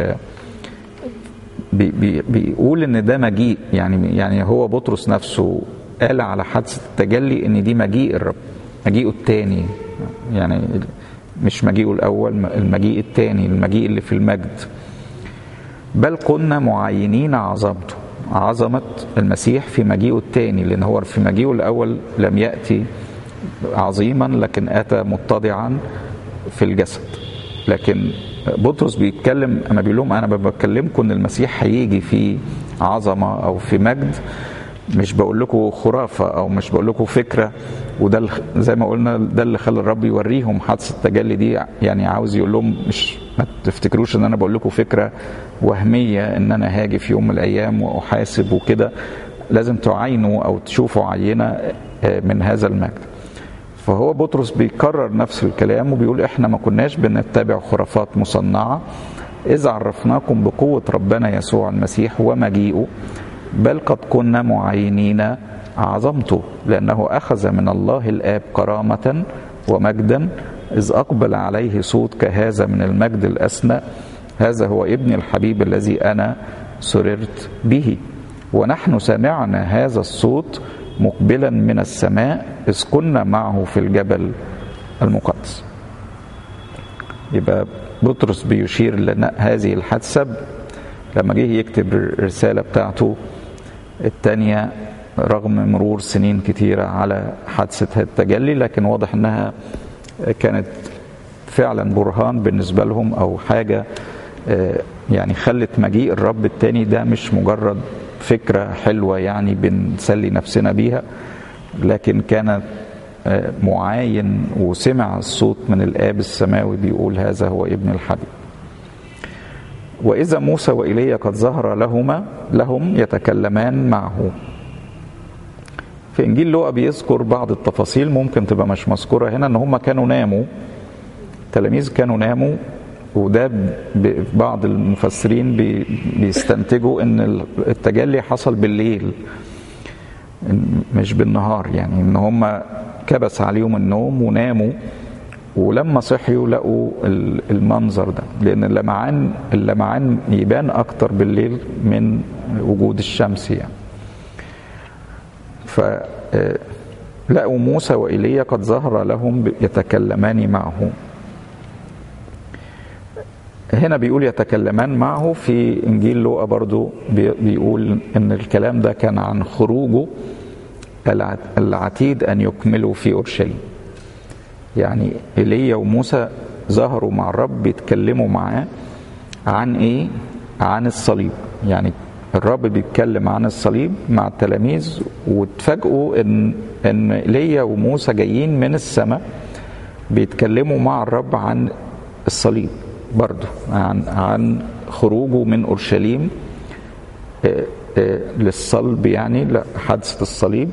بي بي بيقول ان ده مجيء. يعني يعني هو بطرس نفسه قال على حادثة التجلي ان دي مجيء الرب، مجيئه التاني، يعني مش مجيئه الاول، المجيء التاني، المجيء اللي في المجد. بل كنا معينين عظمته، عظمة المسيح في مجيئه التاني، لان هو في مجيئه الاول لم يأتي عظيما لكن اتى متضعا في الجسد. لكن بطرس بيتكلم، انا بيقول لهم انا بكلمكم ان المسيح هيجي في عظمه او في مجد، مش بقول لكم خرافه او مش بقول لكم فكره. وده زي ما قلنا ده اللي خلى الرب يوريهم حادثه التجلي دي. يعني عاوز يقول لهم مش ما تفتكروش ان انا بقول لكم فكره وهميه ان انا هاجي في يوم من الايام واحاسب وكده، لازم تعاينوا او تشوفوا عينه من هذا المجد. فهو بطرس بيكرر نفس الكلام وبيقول احنا ما كناش بنتبع خرافات مصنعة، إذ عرفناكم بقوة ربنا يسوع المسيح ومجيئه، بل قد كنا معينين عظمته، لأنه أخذ من الله الآب كرامة ومجدا، إذ أقبل عليه صوت كهذا من المجد الأسنى، هذا هو ابن الحبيب الذي أنا سررت به. ونحن سمعنا هذا الصوت مقبلا من السماء إذ كنا معه في الجبل المقدس. يبقى بطرس بيشير لنا هذه الحادثة لما جه يكتب الرسالة بتاعته الثانية رغم مرور سنين كتيرة على حادثة التجلي، لكن واضح انها كانت فعلا برهان بالنسبة لهم او حاجة يعني خلت مجيء الرب الثاني ده مش مجرد فكرة حلوة يعني بنسلي نفسنا بيها، لكن كانت معاين وسمع الصوت من الآب السماوي بيقول هذا هو ابن الحبيب. وإذا موسى وإيليا قد ظهر لهما لهم يتكلمان معه. في إنجيل لوقا بيذكر بعض التفاصيل ممكن تبقى مش مذكورة هنا، إن هم كانوا ناموا، التلاميذ كانوا ناموا، وده بعض المفسرين بيستنتجوا ان التجلي حصل بالليل مش بالنهار، يعني ان هم كبس عليهم النوم وناموا، ولما صحيوا لقوا المنظر ده، لان اللمعان اللمعان يبان اكتر بالليل من وجود الشمس يعني. فلقوا موسى وإيليا قد ظهر لهم يتكلمان معه. هنا بيقول يتكلمان معه، في إنجيل لوقا برضو بيقول إن الكلام ده كان عن خروجه العتيد أن يكملوا في أورشليم. يعني إيليا وموسى ظهروا مع الرب بيتكلموا معاه عن إيه؟ عن الصليب. يعني الرب بيتكلم عن الصليب مع التلاميذ، واتفاجئوا إن إن إيليا وموسى جايين من السماء بيتكلموا مع الرب عن الصليب برضو، عن عن خروجه من أورشليم للصلب، يعني حادثة الصليب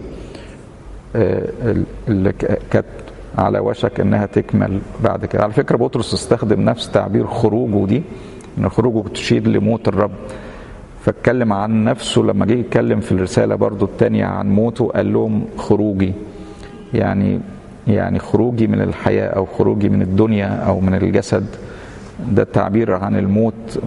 اللي كانت على وشك انها تكمل بعد كده. على فكرة بطرس استخدم نفس تعبير خروجه دي، ان خروجه تشير لموت الرب، فاتكلم عن نفسه لما جه يتكلم في الرسالة برضو الثانية عن موته، قال لهم خروجي، يعني يعني خروجي من الحياة او خروجي من الدنيا او من الجسد. ده التعبير عن الموت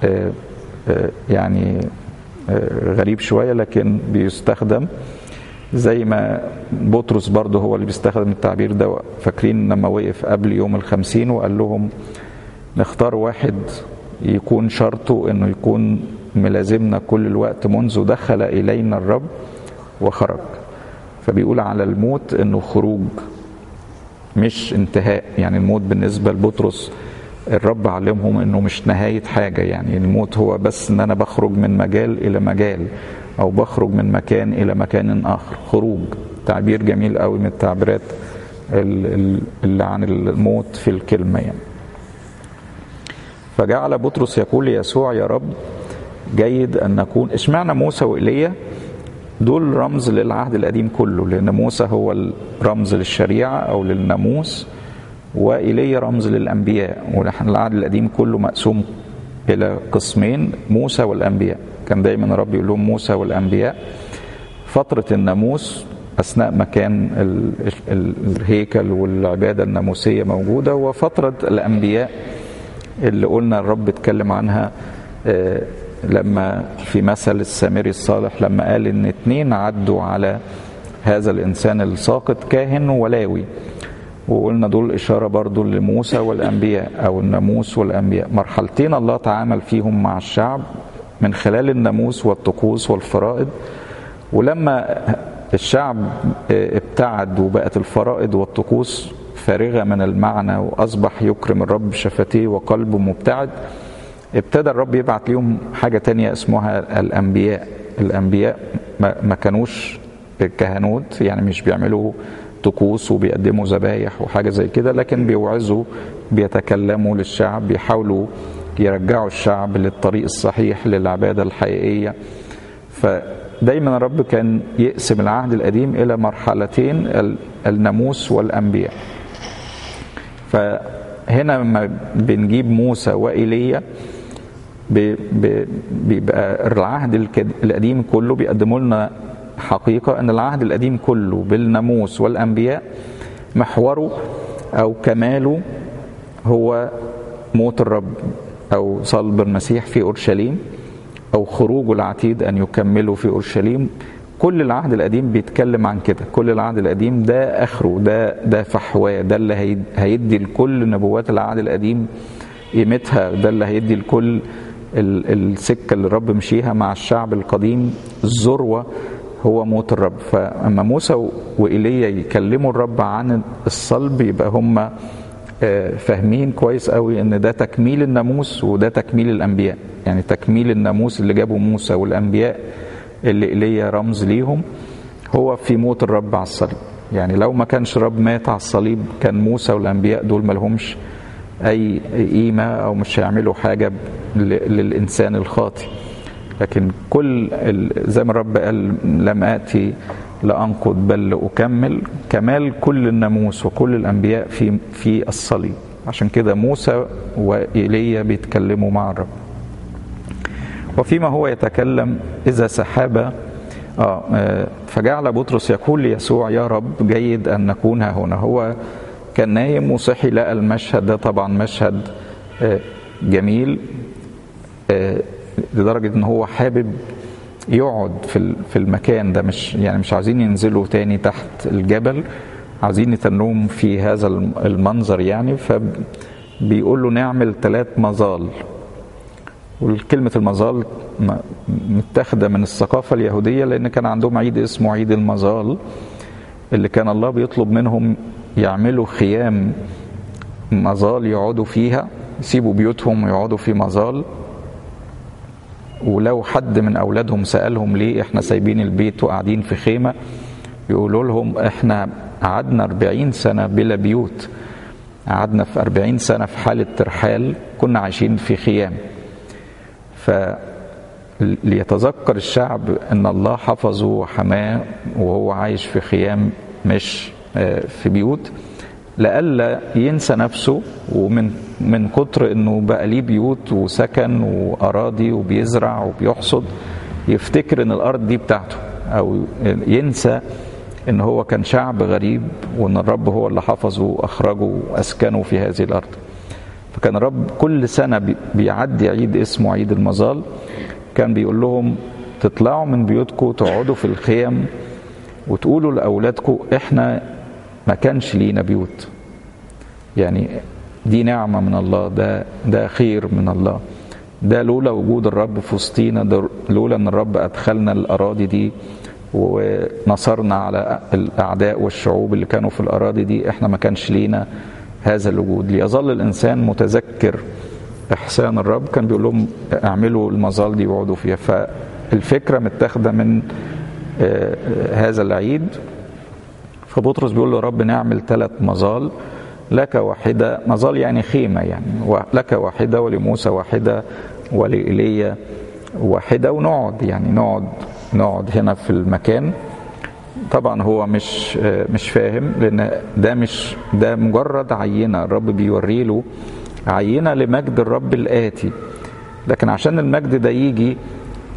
يعني غريب شوية لكن بيستخدم، زي ما بطرس برضه هو اللي بيستخدم التعبير ده. فاكرين لما وقف قبل يوم الخمسين وقال لهم نختار واحد يكون شرطه انه يكون ملازمنا كل الوقت منذ دخل الينا الرب وخرج. فبيقول على الموت انه خروج مش انتهاء. يعني الموت بالنسبة لبطرس الرب علمهم انه مش نهاية حاجة، يعني الموت هو بس ان انا بخرج من مجال الى مجال، او بخرج من مكان الى مكان اخر. خروج تعبير جميل قوي من التعبيرات اللي عن الموت في الكلمة يعني. فجعل بطرس يقول يسوع يا رب جيد ان نكون. اشمعنى موسى وإيليا؟ دول رمز للعهد القديم كله، لان موسى هو الرمز للشريعة او للناموس، وإيليا رمز للأنبياء. ونحن العهد القديم كله مقسوم إلى قسمين، موسى والأنبياء. كان دايما الرب يقول لهم موسى والأنبياء. فترة الناموس أثناء ما كان الهيكل والعبادة الناموسية موجودة، وفترة الأنبياء اللي قلنا الرب اتكلم عنها لما في مثل السامري الصالح، لما قال إن اتنين عدوا على هذا الإنسان الساقط، كاهن ولاوي، وقلنا دول إشارة برضو لموسى والأنبياء أو الناموس والأنبياء، مرحلتين الله تعامل فيهم مع الشعب من خلال الناموس والطقوس والفرائض. ولما الشعب ابتعد وبقت الفرائض والطقوس فارغة من المعنى وأصبح يكرم الرب شفتيه وقلبه مبتعد، ابتدى الرب يبعت لهم حاجة تانية اسمها الأنبياء. الأنبياء ما كانوش كهنوت، يعني مش بيعملوا طقوس وبيقدموا ذبايح وحاجة زي كده، لكن بيوعظوا، بيتكلموا للشعب، بيحاولوا يرجعوا الشعب للطريق الصحيح للعبادة الحقيقية. فدايما الرب كان يقسم العهد القديم إلى مرحلتين، الناموس والأنبياء. فهنا لما بنجيب موسى وإيليا بيبقى العهد القديم كله بيقدموا لنا حقيقة أن العهد القديم كله بالناموس والأنبياء محوره أو كماله هو موت الرب أو صلب المسيح في أورشليم أو خروجه العتيد أن يكمله في أورشليم. كل العهد القديم بيتكلم عن كده، كل العهد القديم ده آخره، ده ده فحواه، ده اللي هيدي لكل نبوات العهد القديم قيمتها، ده اللي هيدي لكل السكة اللي الرب مشيها مع الشعب القديم الذروة هو موت الرب. فأما موسى وإيليا يكلموا الرب عن الصلب يبقى هم فاهمين كويس قوي ان ده تكميل الناموس وده تكميل الأنبياء. يعني تكميل الناموس اللي جابه موسى والأنبياء اللي إيليا رمز ليهم هو في موت الرب على الصليب. يعني لو ما كانش الرب مات على الصليب كان موسى والأنبياء دول ما لهمش أي قيمة أو مش هيعملوا حاجة للإنسان الخاطئ. لكن كل زي ما الرب قال لم آتي لأنقض بل لأكمل، كمال كل الناموس وكل الأنبياء في في الصليب. عشان كده موسى وإيليا بيتكلموا مع الرب. وفيما هو يتكلم إذا سحابة آه فجعل بطرس يقول ليسوع يا رب جيد أن نكون ها هنا. هو كان نايم وصحي لقى المشهد ده، طبعا مشهد آه جميل آه لدرجة ان هو حابب يقعد في في المكان ده، مش يعني مش عايزين ينزلوا تاني تحت الجبل، عايزين يتنوم في هذا المنظر يعني. فبيقول له نعمل ثلاث مظال. والكلمة المظال متاخدة من الثقافة اليهودية، لأن كان عندهم عيد اسمه عيد المظال، اللي كان الله بيطلب منهم يعملوا خيام مظال يقعدوا فيها، يسيبوا بيوتهم ويقعدوا في مظال. ولو حد من أولادهم سألهم ليه احنا سايبين البيت وقاعدين في خيمة، يقولوا لهم احنا قعدنا أربعين سنة بلا بيوت، قعدنا في أربعين سنة في حالة ترحال، كنا عايشين في خيام. فليتذكر الشعب ان الله حفظه وحماه وهو عايش في خيام مش في بيوت، لألا ينسى نفسه، ومن من كتر انه بقى ليه بيوت وسكن واراضي وبيزرع وبيحصد يفتكر ان الارض دي بتاعته، او ينسى ان هو كان شعب غريب وان الرب هو اللي حفظه واخرجه واسكنه في هذه الارض. فكان الرب كل سنة بيعدي عيد اسمه عيد المظال، كان بيقول لهم تطلعوا من بيوتكم تقعدوا في الخيام وتقولوا لأولادكم احنا ما كانش لينا بيوت. يعني دي نعمة من الله، ده ده خير من الله، ده لولا وجود الرب في وسطينا، ده لولا ان الرب ادخلنا الاراضي دي ونصرنا على الاعداء والشعوب اللي كانوا في الاراضي دي، احنا ما كانش لينا هذا الوجود. ليظل الانسان متذكر احسان الرب. كان بيقول لهم اعملوا المظال دي وقعدوا فيها. فالفكرة متاخده من هذا العيد. فبطرس بيقول له رب نعمل ثلاث مظال، لك واحدة، مظال يعني خيمة يعني، لك واحدة ولموسى واحدة ولإيليا واحدة، ونقعد يعني نقعد نقعد هنا في المكان. طبعا هو مش مش فاهم، لأن ده مش ده مجرد عينة، الرب بيوري له عينة لمجد الرب الآتي. لكن عشان المجد ده يجي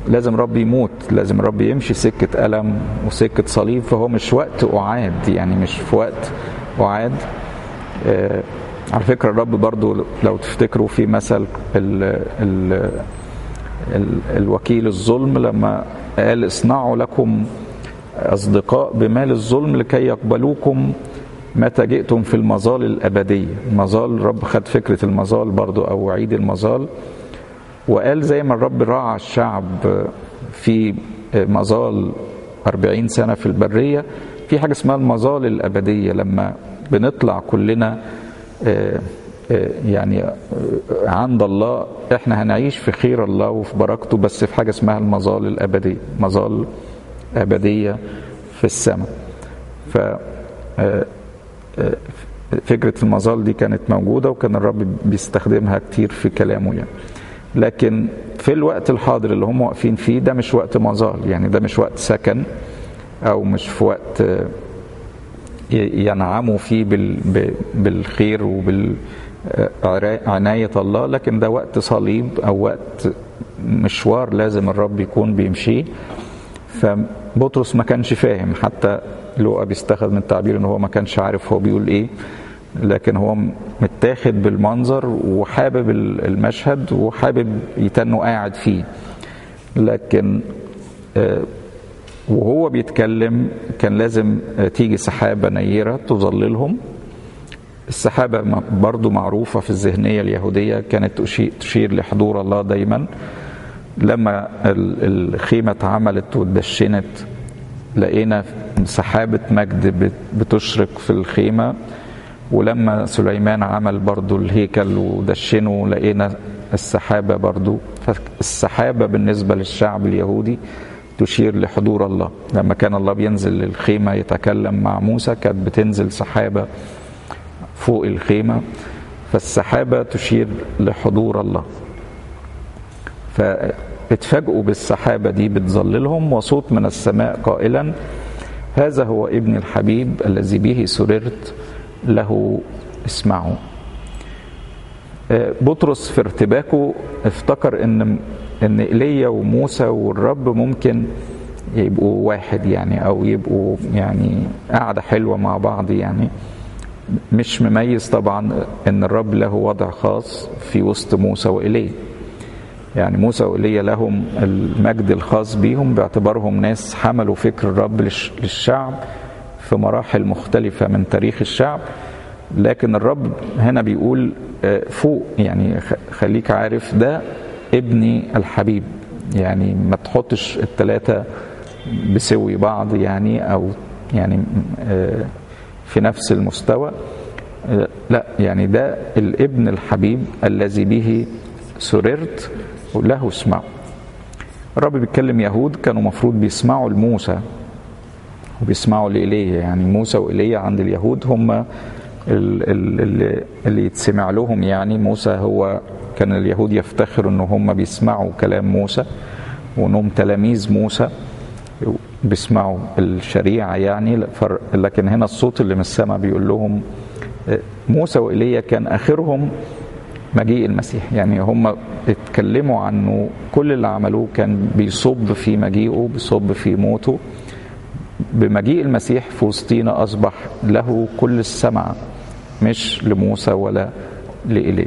لازم رب يموت، لازم رب يمشي سكة ألم وسكة صليب، فهو مش وقت أعاد، يعني مش في وقت أعاد. آه على فكرة الرب برضو لو تفتكروا في مثل ال ال ال الوكيل الظلم لما قال اصنعوا لكم أصدقاء بمال الظلم لكي يقبلوكم متى جئتم في المظال الأبدية. المظال الرب خد فكرة المظال برضو أو عيد المظال، وقال زي ما الرب راعى الشعب في مظال أربعين سنة في البرية، في حاجة اسمها المظال الأبدية لما بنطلع كلنا يعني عند الله، احنا هنعيش في خير الله وفي بركته، بس في حاجة اسمها المظال الأبدية، مظال أبدية في السماء. ف فكرة المظال دي كانت موجودة وكان الرب بيستخدمها كتير في كلامه يعني. لكن في الوقت الحاضر اللي هم واقفين فيه ده مش وقت مظال، يعني ده مش وقت سكن أو مش في وقت ينعموا فيه بالخير وبالعناية الله، لكن ده وقت صليب أو وقت مشوار لازم الرب يكون بيمشيه. فبطرس ما كانش فاهم، حتى لوقا بيستخدم التعبير ان هو ما كانش عارف هو بيقول ايه، لكن هو متاخد بالمنظر وحابب المشهد وحابب يتنه قاعد فيه. لكن وهو بيتكلم كان لازم تيجي سحابة نيرة تظللهم. السحابة برضو معروفة في الذهنية اليهودية، كانت تشير لحضور الله دايما. لما الخيمة اتعملت واتدشنت لقينا سحابة مجد بتشرق في الخيمة، ولما سليمان عمل برضو الهيكل ودشنه لقينا السحابة برضو. فالسحابة بالنسبة للشعب اليهودي تشير لحضور الله. لما كان الله بينزل للخيمة يتكلم مع موسى كانت بتنزل سحابة فوق الخيمة، فالسحابة تشير لحضور الله. فاتفاجئوا بالسحابة دي بتظللهم، وصوت من السماء قائلا هذا هو ابن الحبيب الذي به سررت له اسمعوا. بطرس في ارتباكه افتكر ان ان ايليا وموسى والرب ممكن يبقوا واحد يعني، او يبقوا يعني قاعدة حلوة مع بعض يعني. مش مميز طبعا ان الرب له وضع خاص في وسط موسى وإيليا، يعني موسى وإيليا لهم المجد الخاص بيهم باعتبارهم ناس حملوا فكر الرب للشعب في مراحل مختلفة من تاريخ الشعب. لكن الرب هنا بيقول فوق، يعني خليك عارف ده ابني الحبيب، يعني ما تحطش الثلاثة بسوي بعض يعني، أو يعني في نفس المستوى، لا يعني ده الابن الحبيب الذي به سررت له اسمعوا. الرب بيتكلم يهود كانوا مفروض بيسمعوا لموسى وبيسمعوا لإيليا، يعني موسى وإيليا عند اليهود هم اللي, اللي يتسمع لهم. يعني موسى هو كان اليهود يفتخروا ان هم بيسمعوا كلام موسى وانهم تلاميذ موسى بيسمعوا الشريعة يعني. لكن هنا الصوت اللي من السماء بيقول لهم موسى وإيليا كان آخرهم مجيء المسيح، يعني هم اتكلموا عنه، كل اللي عملوه كان بيصب في مجيئه، بيصب في موته. بمجيء المسيح في وسطينا أصبح له كل السمع، مش لموسى ولا لإيليا.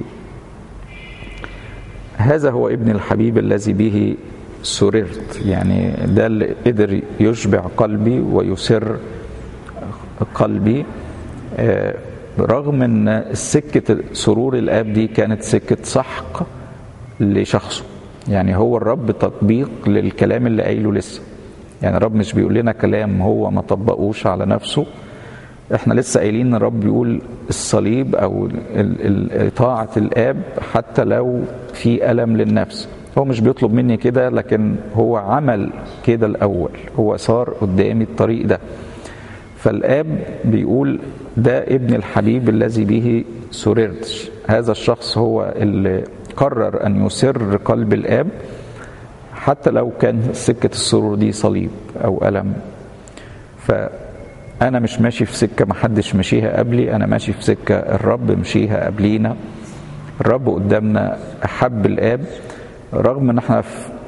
هذا هو ابن الحبيب الذي به سررت، يعني ده اللي قدر يشبع قلبي ويسر قلبي، رغم ان السكة سرور الآب دي كانت سكة سحق لشخصه. يعني هو الرب تطبيق للكلام اللي قايله لسه، يعني الرب مش بيقول لنا كلام هو ما طبقوش على نفسه. احنا لسه قايلين ان الرب بيقول الصليب او طاعة الآب حتى لو في ألم للنفس. هو مش بيطلب مني كده، لكن هو عمل كده الأول، هو صار قدامي الطريق ده. فالآب بيقول ده ابن الحبيب الذي به سررت. هذا الشخص هو اللي قرر أن يسر قلب الآب حتى لو كان سكة السرور دي صليب أو ألم. فأنا مش ماشي في سكة محدش مشيها قبلي، أنا ماشي في سكة الرب مشيها قبلينا. الرب قدامنا أحب الآب، رغم أن احنا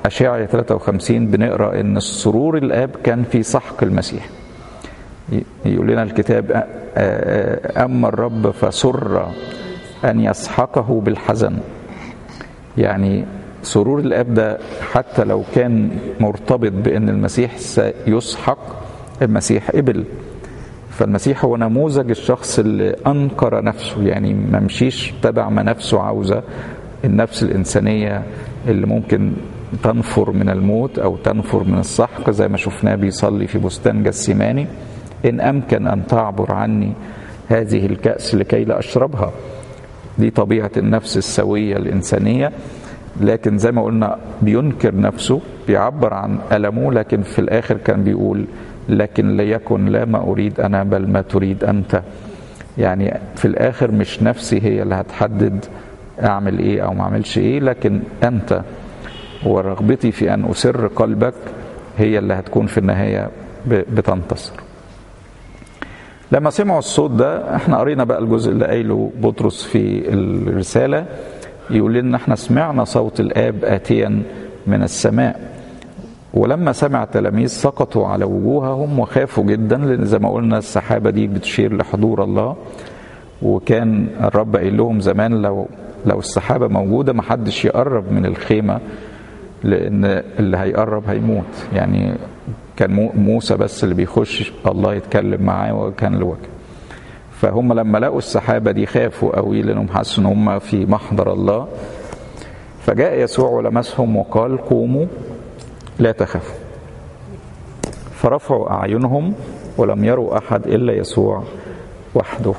أشعياء ثلاثة وخمسين بنقرأ إن السرور الآب كان في سحق المسيح. يقول لنا الكتاب أما الرب فسر أن يسحقه بالحزن. يعني سرور الآب ده حتى لو كان مرتبط بأن المسيح سيسحق، المسيح قبل. فالمسيح هو نموذج الشخص اللي أنكر نفسه، يعني ما مشيش تبع ما نفسه عاوزة، النفس الإنسانية اللي ممكن تنفر من الموت أو تنفر من السحق، زي ما شفناه بيصلي في بستان جسيماني: إن أمكن أن تعبر عني هذه الكأس لكي لا أشربها. دي طبيعة النفس السوية الإنسانية، لكن زي ما قلنا بينكر نفسه، بيعبر عن ألمه، لكن في الآخر كان بيقول: لكن ليكن لا ما أريد أنا بل ما تريد أنت. يعني في الآخر مش نفسي هي اللي هتحدد أعمل إيه أو ما أعملش إيه، لكن أنت ورغبتي في أن أسر قلبك هي اللي هتكون في النهاية بتنتصر. لما سمعوا الصوت ده، احنا قرينا بقى الجزء اللي قايله بطرس في الرسالة، يقول لنا احنا سمعنا صوت الآب آتيا من السماء. ولما سمع التلاميذ سقطوا على وجوههم وخافوا جدا، لأن زي ما قلنا السحابة دي بتشير لحضور الله، وكان الرب قايل لهم زمان لو لو السحابة موجودة محدش يقرب من الخيمة، لأن اللي هيقرب هيموت. يعني كان موسى بس اللي بيخش الله يتكلم معاه وكان له وجه. فهم لما لقوا السحابة دي خافوا قوي، لأنهم حسوا إن هم في محضر الله. فجاء يسوع ولمسهم وقال: قوموا لا تخافوا. فرفعوا أعينهم ولم يروا أحد إلا يسوع وحده.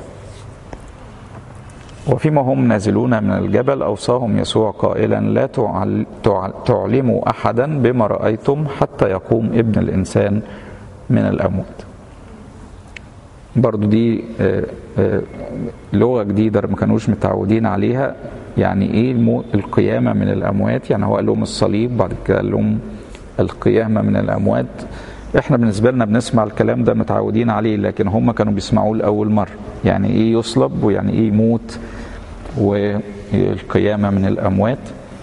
وفيما هم نازلون من الجبل أوصاهم يسوع قائلا: لا تعلموا أحدا بما رأيتم حتى يقوم ابن الإنسان من الأموات. برضو دي لغة جديدة ما كانوش متعودين عليها. يعني إيه القيامة من الأموات؟ يعني هو قال لهم الصليب، بعد كده قال لهم القيامة من الأموات. احنا بالنسبة لنا بنسمع الكلام ده متعودين عليه، لكن هم كانوا بيسمعوه لأول مرة. يعني ايه يصلب، ويعني ايه يموت، والقيامة من الأموات.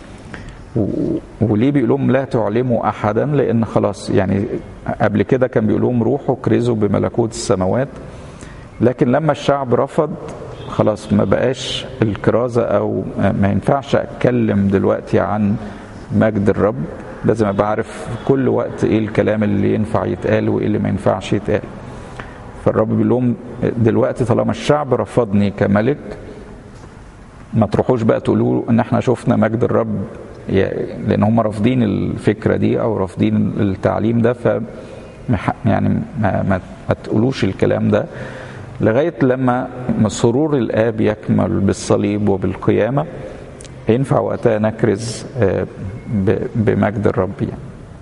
وليه بيقولهم لا تعلموا أحدا؟ لأن خلاص يعني قبل كده كان بيقولهم روحوا كرزوا بملكوت السماوات، لكن لما الشعب رفض خلاص ما بقاش الكرازة، أو ما ينفعش أتكلم دلوقتي عن مجد الرب، لازم أبقى عارف في كل وقت إيه الكلام اللي ينفع يتقال وإيه اللي ما ينفعش يتقال. فالرب بيقول لهم دلوقتي طالما الشعب رفضني كملك، ما تروحوش بقى تقولوا إن احنا شفنا مجد الرب، لأن هم رافضين الفكرة دي أو رافضين التعليم ده. ف يعني ما, ما, ما تقولوش الكلام ده لغاية لما سرور الآب يكمل بالصليب وبالقيامة، ينفع وقتها نكرز بمجد الرب يعني.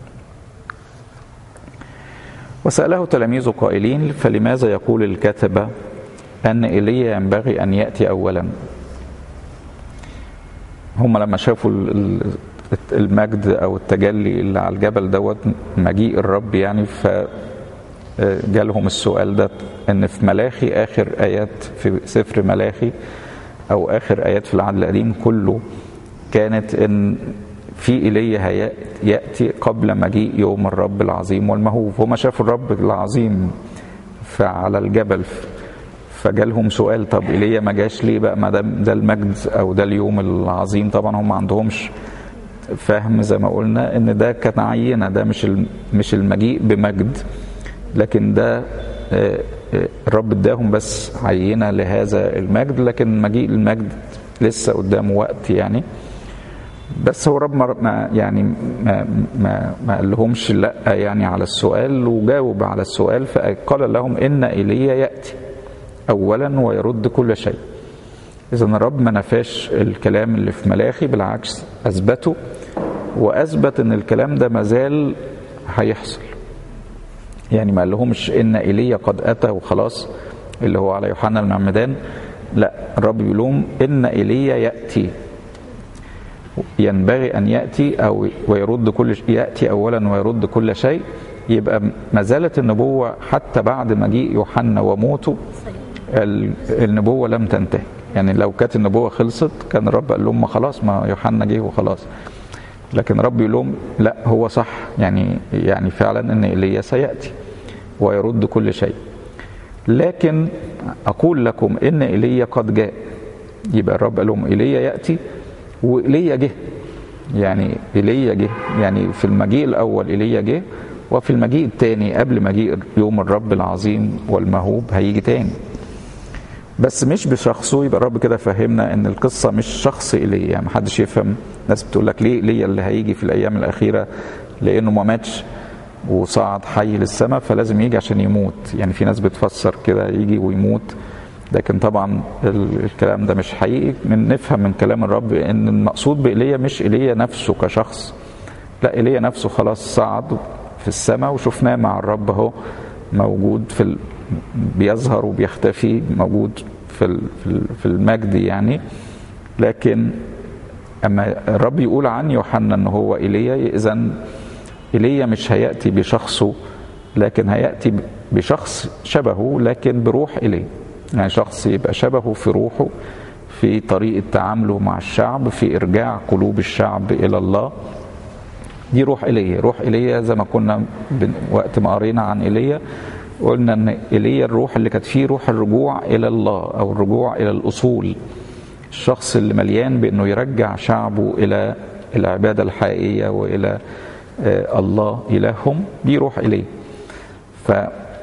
وسأله تلاميذه قائلين: فلماذا يقول الكتبة أن إيليا ينبغي أن يأتي أولا؟ هم لما شافوا المجد أو التجلي اللي على الجبل دوت مجيء الرب يعني، فجالهم السؤال ده. إن في ملاخي آخر آيات في سفر ملاخي أو آخر آيات في العهد القديم كله كانت إن في إيليا يأتي قبل مجيء يوم الرب العظيم والمهوب. هم شافوا الرب العظيم على الجبل، فجالهم سؤال: طب إيليا ما جاش ليه بقى ما ده المجد أو ده اليوم العظيم؟ طبعا هم ما عندهمش فهم زي ما قلنا إن ده كان عينة، ده مش مش المجيء بمجد، لكن ده الرب اداهم بس عينة لهذا المجد، لكن مجيء المجد لسه قدامه وقت يعني. بس هو رب ما يعني ما ما ما قال لهمش لا يعني على السؤال، وجاوب على السؤال فقال لهم: إن إيليا يأتي أولا ويرد كل شيء. إذا الرب ما نفاش الكلام اللي في ملاخي، بالعكس أثبته، وأثبت إن الكلام ده مازال هيحصل. يعني ما قال لهمش إن إيليا قد أتى وخلاص اللي هو على يوحنا المعمدان، لا، الرب بيقول لهم إن إيليا يأتي، ينبغي أن يأتي أو ويرد كل شيء، يأتي أولا ويرد كل شيء. يبقى ما زالت النبوة حتى بعد مجيء يوحنا وموته، النبوة لم تنتهي. يعني لو كانت النبوة خلصت كان الرب قال لهم خلاص ما يوحنا جه وخلاص. لكن رب يقول لهم لا، هو صح، يعني يعني فعلا ان ايليا سياتي ويرد كل شيء، لكن اقول لكم ان ايليا قد جاء. يبقى الرب قال لهم ايليا ياتي، وايليا جه. يعني ايليا جه، يعني في المجيء الاول ايليا جه، وفي المجيء الثاني قبل مجيء يوم الرب العظيم والمهوب هيجي تاني، بس مش بشخصه. يبقى الرب كده فهمنا ان القصه مش شخص ايليا. يعني محدش يفهم، ناس بتقول لك ليه ايليا اللي هيجي في الايام الاخيره؟ لانه ما ماتش وصعد حي للسماء فلازم يجي عشان يموت. يعني في ناس بتفسر كده، يجي ويموت، لكن طبعا الكلام ده مش حقيقي. من نفهم من كلام الرب ان المقصود بايليا مش ايليا نفسه كشخص، لا، ايليا نفسه خلاص صعد في السماء وشفناه مع الرب اهو موجود في ال... بيظهر وبيختفي، موجود في في المجد يعني. لكن اما الرب يقول عن يوحنا ان هو ايليا، اذا ايليا مش هياتي بشخصه، لكن هياتي بشخص شبهه لكن بروح ايليا. يعني شخص يبقى شبهه في روحه، في طريقه تعامله مع الشعب، في ارجاع قلوب الشعب الى الله. دي روح ايليا. روح ايليا زي ما كنا وقت ما قرينا عن ايليا قلنا ان ايليا الروح اللي كانت فيه روح الرجوع الى الله، او الرجوع الى الاصول. الشخص اللي مليان بانه يرجع شعبه الى العباده الحقيقيه والى الله الههم، دي روح ايليا. ف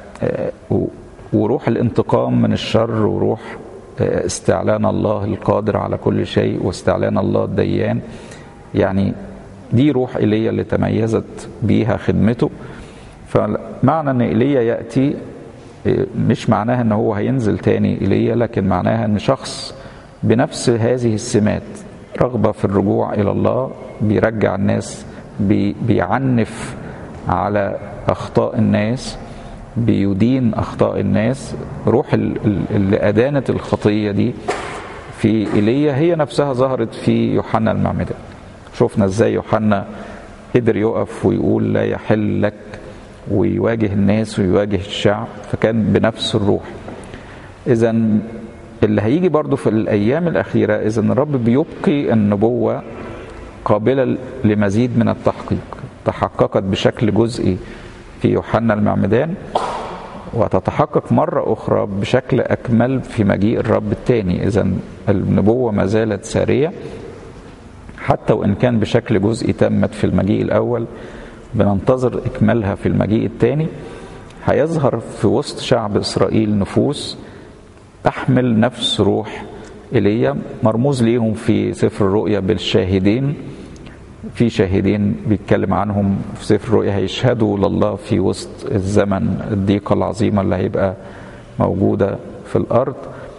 وروح الانتقام من الشر، وروح استعلان الله القادر على كل شيء، واستعلان الله الديان، يعني دي روح ايليا اللي تميزت بيها خدمته. فمعنى ان ايليا ياتي مش معناها ان هو هينزل تاني ايليا، لكن معناها ان شخص بنفس هذه السمات، رغبه في الرجوع الى الله، بيرجع الناس، بي بيعنف على اخطاء الناس، بيدين اخطاء الناس. روح اللي ادانت الخطيه دي في ايليا هي نفسها ظهرت في يوحنا المعمدان. شفنا ازاي يوحنا قدر يقف ويقول لا يحل لك، ويواجه الناس ويواجه الشعب، فكان بنفس الروح. اذا اللي هيجي برضو في الايام الاخيره، اذا الرب بيبقي النبوه قابله لمزيد من التحقيق. تحققت بشكل جزئي في يوحنا المعمدان، وتتحقق مرة أخرى بشكل أكمل في مجيء الرب الثاني. إذا النبوة ما زالت سارية، حتى وإن كان بشكل جزئي تمت في المجيء الأول، بننتظر إكمالها في المجيء الثاني. هيظهر في وسط شعب إسرائيل نفوس تحمل نفس روح إيليا، مرموز ليهم في سفر الرؤيا بالشاهدين. في شاهدين بيتكلم عنهم في سفر الرؤيا هيشهدوا لله في وسط الزمن الضيقة العظيمة اللي هيبقى موجودة في الأرض.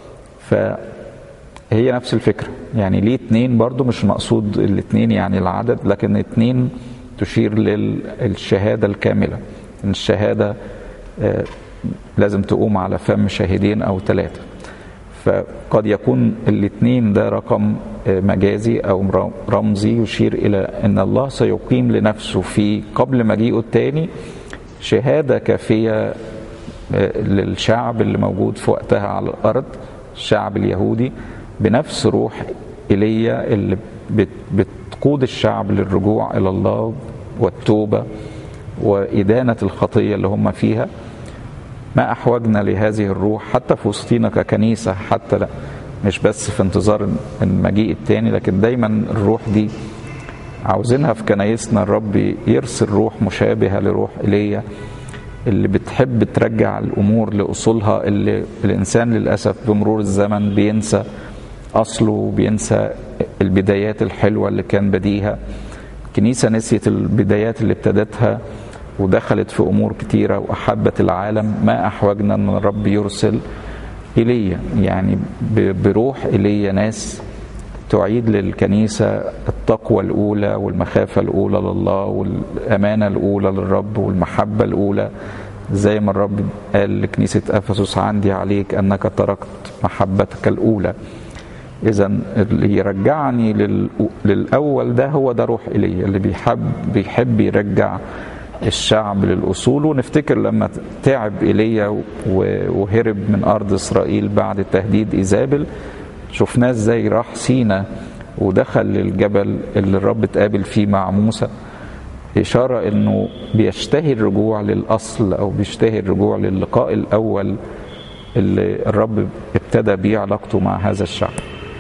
فهي نفس الفكرة، يعني ليه اتنين برضو، مش مقصود الاتنين يعني العدد، لكن اتنين تشير للشهادة الكاملة. الشهادة لازم تقوم على فم شاهدين أو ثلاثة. فقد يكون الاثنين ده رقم مجازي أو رمزي يشير إلى أن الله سيقيم لنفسه في قبل مجيئه الثاني شهادة كافية للشعب اللي موجود في وقتها على الأرض، الشعب اليهودي، بنفس روح إيليا اللي بتقود الشعب للرجوع إلى الله والتوبة وإدانة الخطية اللي هم فيها. ما أحوجنا لهذه الروح حتى في وسطينا ككنيسة، حتى لا مش بس في انتظار المجيء التاني، لكن دايما الروح دي عاوزينها في كنايسنا. الرب يرسل روح مشابهة لروح إيليا اللي بتحب ترجع الأمور لأصولها، اللي الإنسان للأسف بمرور الزمن بينسى أصله وبينسى البدايات الحلوة اللي كان بديها. الكنيسة نسيت البدايات اللي ابتدتها ودخلت في أمور كتيرة وأحبت العالم. ما أحوجنا أن الرب يرسل إيليا، يعني بروح إيليا ناس تعيد للكنيسة التقوى الأولى والمخافة الأولى لله والأمانة الأولى للرب والمحبة الأولى، زي ما الرب قال لكنيسة أفسس عندي عليك أنك تركت محبتك الأولى. إذا اللي يرجعني للأول ده هو ده روح إيليا اللي بيحب بيحب يرجع الشعب للأصول. ونفتكر لما تعب إيليا وهرب من أرض إسرائيل بعد تهديد إيزابل، شفناه إزاي راح سينا ودخل للجبل اللي الرب اتقابل فيه مع موسى، إشارة إنه بيشتهي الرجوع للأصل أو بيشتهي الرجوع للقاء الأول اللي الرب ابتدى بيه علاقته مع هذا الشعب.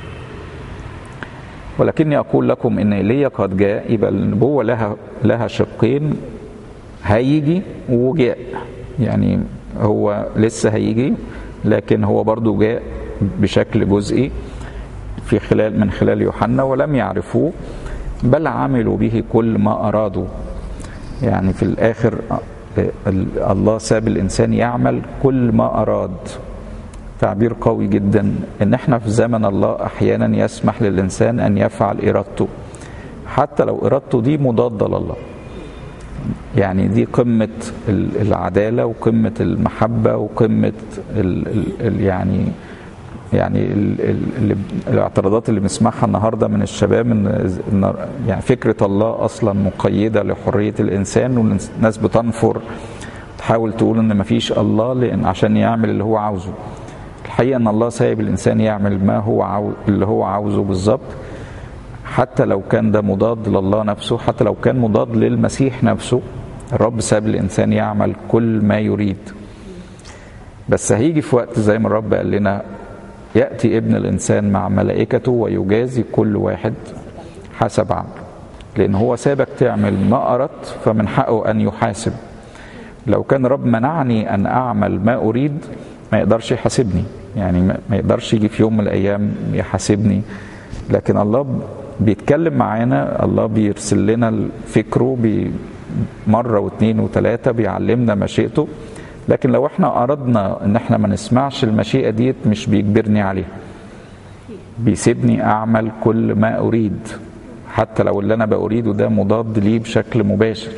ولكني أقول لكم إن إيليا قد جاء. يبقى النبوة لها لها شقين، هيجي وجاء. يعني هو لسه هيجي، لكن هو برضو جاء بشكل جزئي في خلال من خلال يوحنا، ولم يعرفوه بل عملوا به كل ما أرادوا. يعني في الآخر الله ساب الإنسان يعمل كل ما أراد. تعبير قوي جدا إن احنا في زمن الله أحيانا يسمح للإنسان أن يفعل إرادته، حتى لو إرادته دي مضادة لله. يعني دي قمة العدالة وقمة المحبة وقمة ال ال يعني يعني ال ال الاعتراضات اللي بنسمعها النهارده من الشباب ان يعني فكرة الله اصلا مقيدة لحرية الانسان، والناس بتنفر تحاول تقول ان مفيش الله لان عشان يعمل اللي هو عاوزه. الحقيقة ان الله سايب الانسان يعمل ما هو عاوز اللي هو عاوزه بالظبط، حتى لو كان ده مضاد لله نفسه، حتى لو كان مضاد للمسيح نفسه. الرب ساب الانسان يعمل كل ما يريد. بس هيجي في وقت زي ما الرب قال لنا يأتي ابن الإنسان مع ملائكته ويجازي كل واحد حسب عمله. لأن هو سابك تعمل ما أردت فمن حقه أن يحاسب. لو كان رب منعني أن أعمل ما أريد ما يقدرش يحاسبني، يعني ما يقدرش يجي في يوم من الأيام يحاسبني. لكن الله بيتكلم معانا، الله بيرسل لنا فكره مرة واثنين وثلاثة، بيعلمنا مشيئته. لكن لو احنا أردنا ان احنا ما نسمعش المشيئة ديت مش بيجبرني عليها، بيسيبني أعمل كل ما أريد، حتى لو اللي أنا بأريده ده مضاد ليه بشكل مباشر.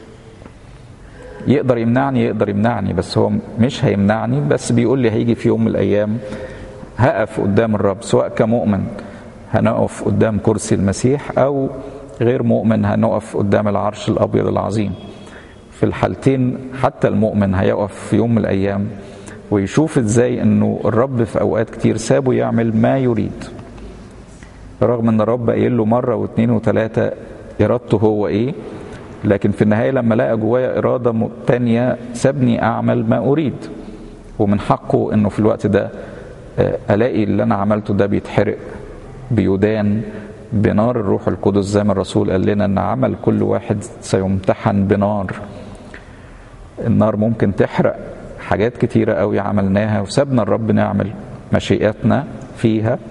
يقدر يمنعني يقدر يمنعني بس هو مش هيمنعني، بس بيقول لي هيجي في يوم من الأيام هقف قدام الرب، سواء كمؤمن هنقف قدام كرسي المسيح أو غير مؤمن هنقف قدام العرش الأبيض العظيم. في الحالتين حتى المؤمن هيقف في يوم من الأيام ويشوف ازاي انه الرب في اوقات كتير سابه يعمل ما يريد، رغم ان الرب قايل له مرة واثنين وثلاثة ارادته هو ايه. لكن في النهاية لما لقى جوايا ارادة تانية سابني اعمل ما اريد، ومن حقه انه في الوقت ده الاقي اللي انا عملته ده بيتحرق بيدان بنار الروح القدس، زي ما الرسول قال لنا ان عمل كل واحد سيمتحن بنار. النار ممكن تحرق حاجات كتيرة قوي عملناها وسابنا الرب نعمل مشيئتنا فيها،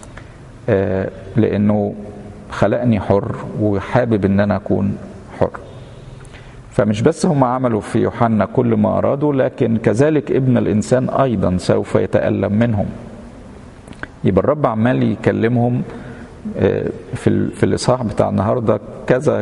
لأنه خلقني حر وحابب ان انا اكون حر. فمش بس هم عملوا في يوحنا كل ما أرادوا، لكن كذلك ابن الإنسان أيضا سوف يتألم منهم. يبقى الرب عمال يكلمهم في في الإصحاح بتاع النهارده كذا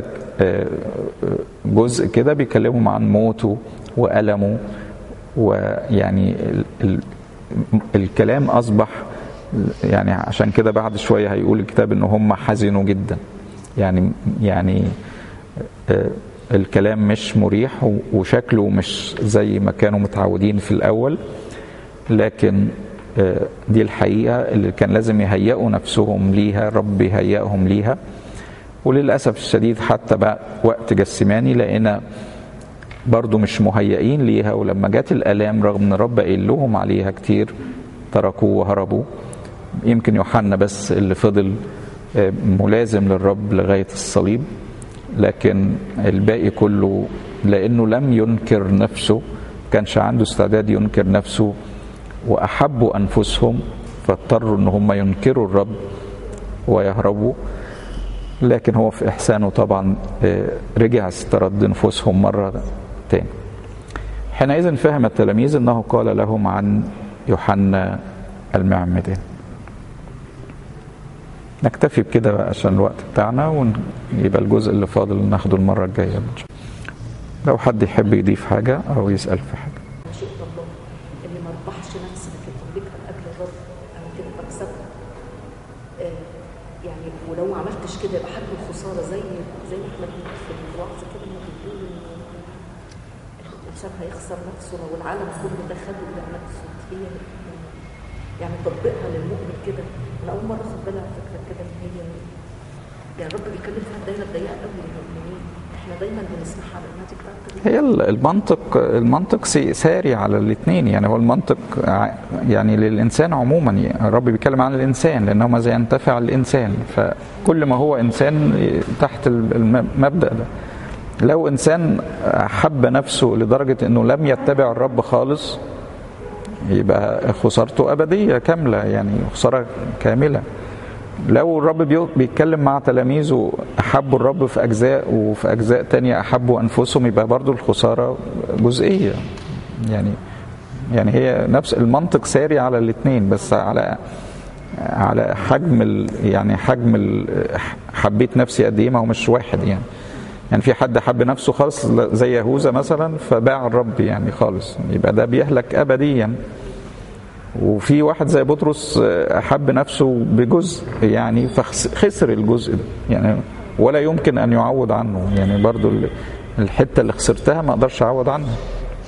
جزء كده بيكلمهم عن موته وألمه، ويعني ال ال الكلام أصبح يعني عشان كده بعد شوية هيقول الكتاب إن هم حزنوا جدا. يعني يعني الكلام مش مريح وشكله مش زي ما كانوا متعودين في الأول، لكن دي الحقيقة اللي كان لازم يهيئوا نفسهم ليها، رب يهيئهم ليها. وللأسف الشديد حتى بقى وقت جسماني لقينا برضو مش مهيئين ليها، ولما جات الآلام رغم ان رب قايل لهم عليها كتير تركوه وهربوا. يمكن يوحنا بس اللي فضل ملازم للرب لغاية الصليب، لكن الباقي كله لأنه لم ينكر نفسه، كانش عنده استعداد ينكر نفسه، وأحبوا أنفسهم فاضطروا ان هم ينكروا الرب ويهربوا. لكن هو في إحسانه طبعا رجع استرد نفوسهم مرة تاني. حينئذ فهم التلاميذ أنه قال لهم عن يوحنا المعمدان. نكتفي بكده بقى عشان الوقت بتاعنا، ويبقى الجزء اللي فاضل ناخده المرة الجاية. لو حد يحب يضيف حاجة أو يسأل في حاجة. اللي ما ربحش نفسي لكن تملكها لأجل الرب أنا كده بكسبها. يعني ولو ما عملتش كده يبقى حجم الخسارة زي زي ما احنا بنقول في الوعظ كده ما بنقول إنه الإنسان هيخسر نفسه لو العالم كله ده خده إلى نفسه. هي يعني تطبيقها للمؤمن كده. انا اول مره اخد بالي على فكره كده ان هي يعني رب بيتكلم فيها الدايره الضيقه قوي للمؤمنين. احنا دايما بنسمعها على الناتج بتاعت هي المنطق المنطق ساري على الاثنين. يعني هو المنطق يعني للانسان عموما، يعني الرب بيتكلم عن الانسان لانه ماذا ينتفع الانسان، فكل ما هو انسان تحت المبدا ده. لو انسان حب نفسه لدرجه انه لم يتبع الرب خالص يبقى خسارته ابديه كامله، يعني خساره كامله. لو الرب بيتكلم مع تلاميذه أحبوا الرب في أجزاء وفي أجزاء تانية أحبوا أنفسهم، يبقى برضو الخسارة جزئية. يعني يعني هي نفس المنطق ساري على الاثنين، بس على على حجم ال يعني حجم ال حبيت نفسي قد ايه، ما هو مش واحد يعني. يعني في حد حب نفسه خالص زي يهوذا مثلا فباع الرب يعني خالص، يبقى ده بيهلك أبديا. وفي واحد زي بطرس أحب نفسه بجزء يعني فخسر الجزء ده يعني، ولا يمكن أن يعوض عنه. يعني برضو الحتة اللي خسرتها ما أقدرش أعوض عنها.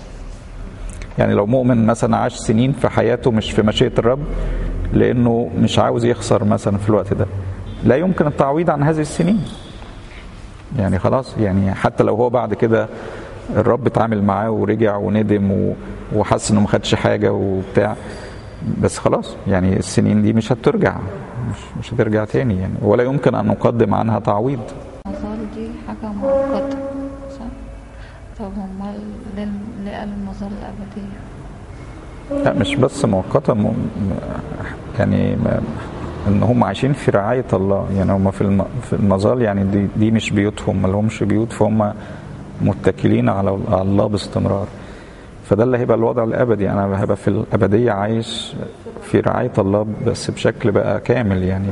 يعني لو مؤمن مثلا عاش سنين في حياته مش في مشيئة الرب لأنه مش عاوز يخسر مثلا في الوقت ده، لا يمكن التعويض عن هذه السنين. يعني خلاص، يعني حتى لو هو بعد كده الرب اتعامل معاه ورجع وندم وحس انه ما خدش حاجه وبتاع، بس خلاص يعني السنين دي مش هترجع، مش, مش هترجع تاني يعني، ولا يمكن ان نقدم عنها تعويض. المظال دي حاجه مؤقته صح؟ طب امال ليه قال المظال الابديه؟ لا مش بس مؤقته، م... يعني ما... ان هم عايشين في رعايه الله. يعني هم في الم... في المظال، يعني دي, دي مش بيوتهم، ما لهمش بيوت، فهم متكلين على الله باستمرار. فده اللي هيبقى الوضع الابدي، انا هبقى في الابديه عايش في رعايه الله بس بشكل بقى كامل يعني.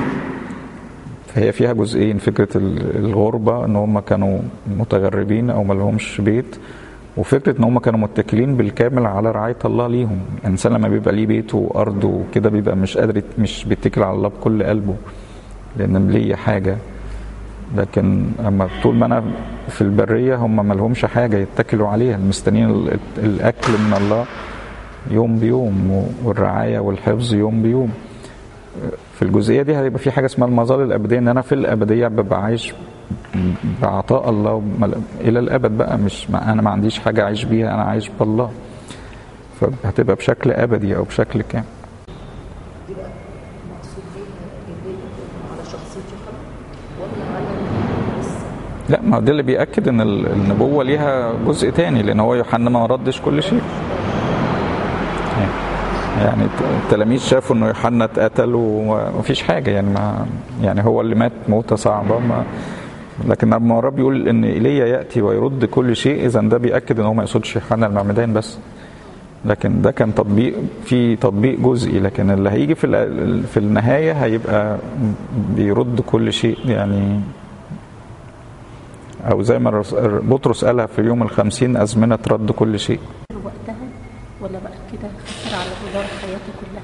فهي فيها جزئين، فكره الغربه ان هم كانوا متغربين او ما لهمش بيت، وفكره ان هم كانوا متكلين بالكامل على رعايه الله ليهم. الانسان لما بيبقى ليه بيته وارضه وكده بيبقى مش قادر، مش بيتكل على الله بكل قلبه لان ليه حاجه. لكن اما طول ما انا في البريه هم ما لهمش حاجه يتكلوا عليها، مستنيين الاكل من الله يوم بيوم والرعايه والحفظ يوم بيوم. في الجزئيه دي هيبقى في حاجه اسمها المظال الابديه، ان انا في الابديه ببقى عايش بعطاء الله الى الابد بقى، مش ما انا ما عنديش حاجه اعيش بيها، انا عايش بالله، فهتبقى بشكل ابدي او بشكل كامل. لا، ما ده اللي بيأكد ان النبوة ليها جزء تاني، لان هو يوحنا ما ردش كل شيء. يعني التلاميذ شافوا انه يوحنا اتقتل ومفيش حاجة، يعني ما يعني هو اللي مات موتة صعبة، ما لكن لما الرب يقول ان ايليا يأتي ويرد كل شيء، اذا ده بيأكد ان هو ما يقصدش يوحنا المعمدان بس، لكن ده كان تطبيق في تطبيق جزئي، لكن اللي هيجي في في النهاية هيبقى بيرد كل شيء يعني. أو زي ما بطرس قالها في يوم الخمسين، أزمنة رد كل شيء. وقتها ولا بقى كده خسر على مدار حياته كلها؟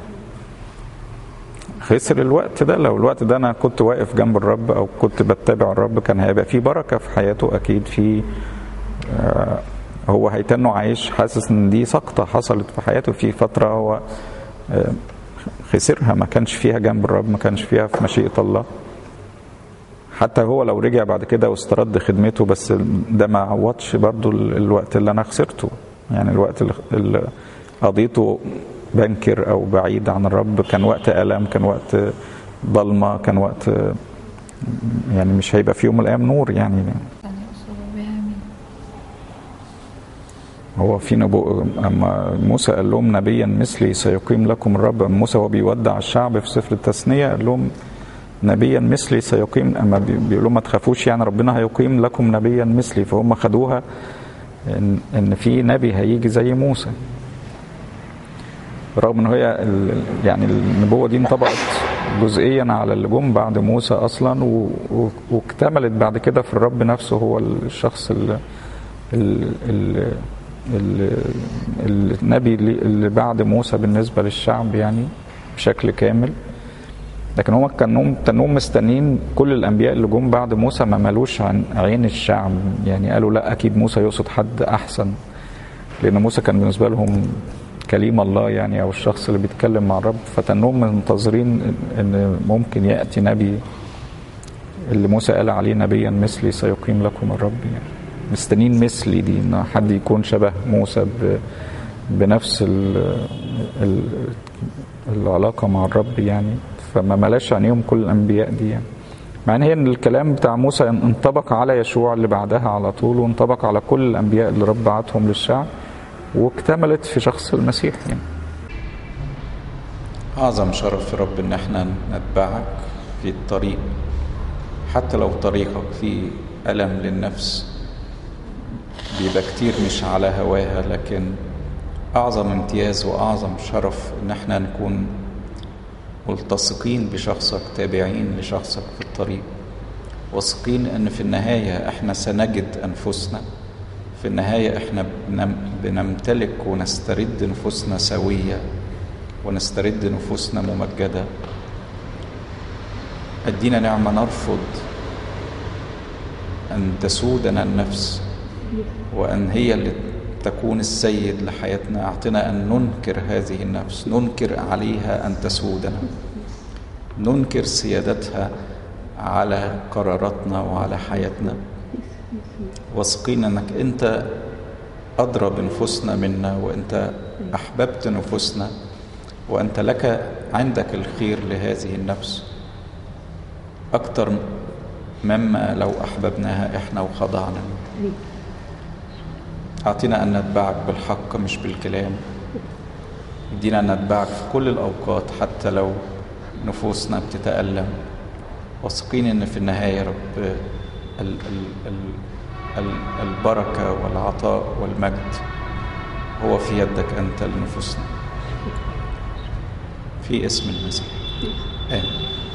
خسر الوقت ده. لو الوقت ده أنا كنت واقف جنب الرب أو كنت بتابع الرب كان هيبقى في بركة في حياته أكيد. في آه هو هيتنه عايش حاسس إن دي سقطة حصلت في حياته في فترة هو آه خسرها، ما كانش فيها جنب الرب، ما كانش فيها في مشيئة الله. حتى هو لو رجع بعد كده واسترد خدمته، بس ده ما عوضش برضو الوقت اللي انا خسرته. يعني الوقت اللي قضيته بنكر او بعيد عن الرب كان وقت ألم، كان وقت ضلمة، كان وقت يعني مش هيبقى في يوم من الايام نور يعني. هو في نبوء اما موسى قال لهم نبيا مثلي سيقيم لكم الرب. موسى وهو بيودع الشعب في سفر التثنية قال لهم نبيا مثلي سيقيم، اما بيقولوا ما تخافوش يعني ربنا هيقيم لكم نبيا مثلي، فهم خدوها ان, إن في نبي هيجي زي موسى، رغم ان هي يعني النبوة دي انطبقت جزئيا على اللي جم بعد موسى اصلا، واكتملت بعد كده في الرب نفسه، هو الشخص ال ال ال ال النبي اللي بعد موسى بالنسبة للشعب يعني بشكل كامل. لكن هم كانوا كانوا مستنين كل الانبياء اللي جم بعد موسى ما مالوش عن عين الشعب، يعني قالوا لا اكيد موسى يقصد حد احسن، لان موسى كان بالنسبه لهم كليم الله يعني او الشخص اللي بيتكلم مع الرب، فتنهم منتظرين ان ممكن ياتي نبي اللي موسى قال عليه نبيا مثلي سيقيم لكم الرب، يعني مستنين مثلي دي ان حد يكون شبه موسى بنفس ال ال العلاقه مع الرب يعني. فما ملاش عينيهم كل الانبياء دي يعني، مع ان هي الكلام بتاع موسى انطبق على يشوع اللي بعدها على طول، وانطبق على كل الانبياء اللي رب بعتهم للشعب، واكتملت في شخص المسيح يعني. أعظم شرف في رب إن احنا نتبعك في الطريق، حتى لو طريقك فيه ألم للنفس بيبقى كتير مش على هواها، لكن أعظم امتياز وأعظم شرف إن احنا نكون ملتصقين بشخصك، تابعين لشخصك في الطريق، واثقين إن في النهاية احنا سنجد أنفسنا، في النهاية احنا بنمتلك ونسترد نفوسنا سوية، ونسترد نفوسنا ممجدة. ادينا نعمة نرفض أن تسودنا النفس وأن هي اللي تكون السيد لحياتنا. أعطنا أن ننكر هذه النفس، ننكر عليها أن تسودنا، ننكر سيادتها على قراراتنا وعلى حياتنا، واثقين أنك أنت أدرى بنفوسنا منا، وأنت أحببت نفوسنا، وأنت لك عندك الخير لهذه النفس أكتر مما لو أحببناها إحنا وخضعنا. أعطينا أن نتبعك بالحق مش بالكلام، ادينا أن نتبعك في كل الأوقات حتى لو نفوسنا بتتألم، واثقين أن في النهاية رب ال ال ال البركة والعطاء والمجد هو في يدك أنت لنفوسنا، في اسم المسيح آمين.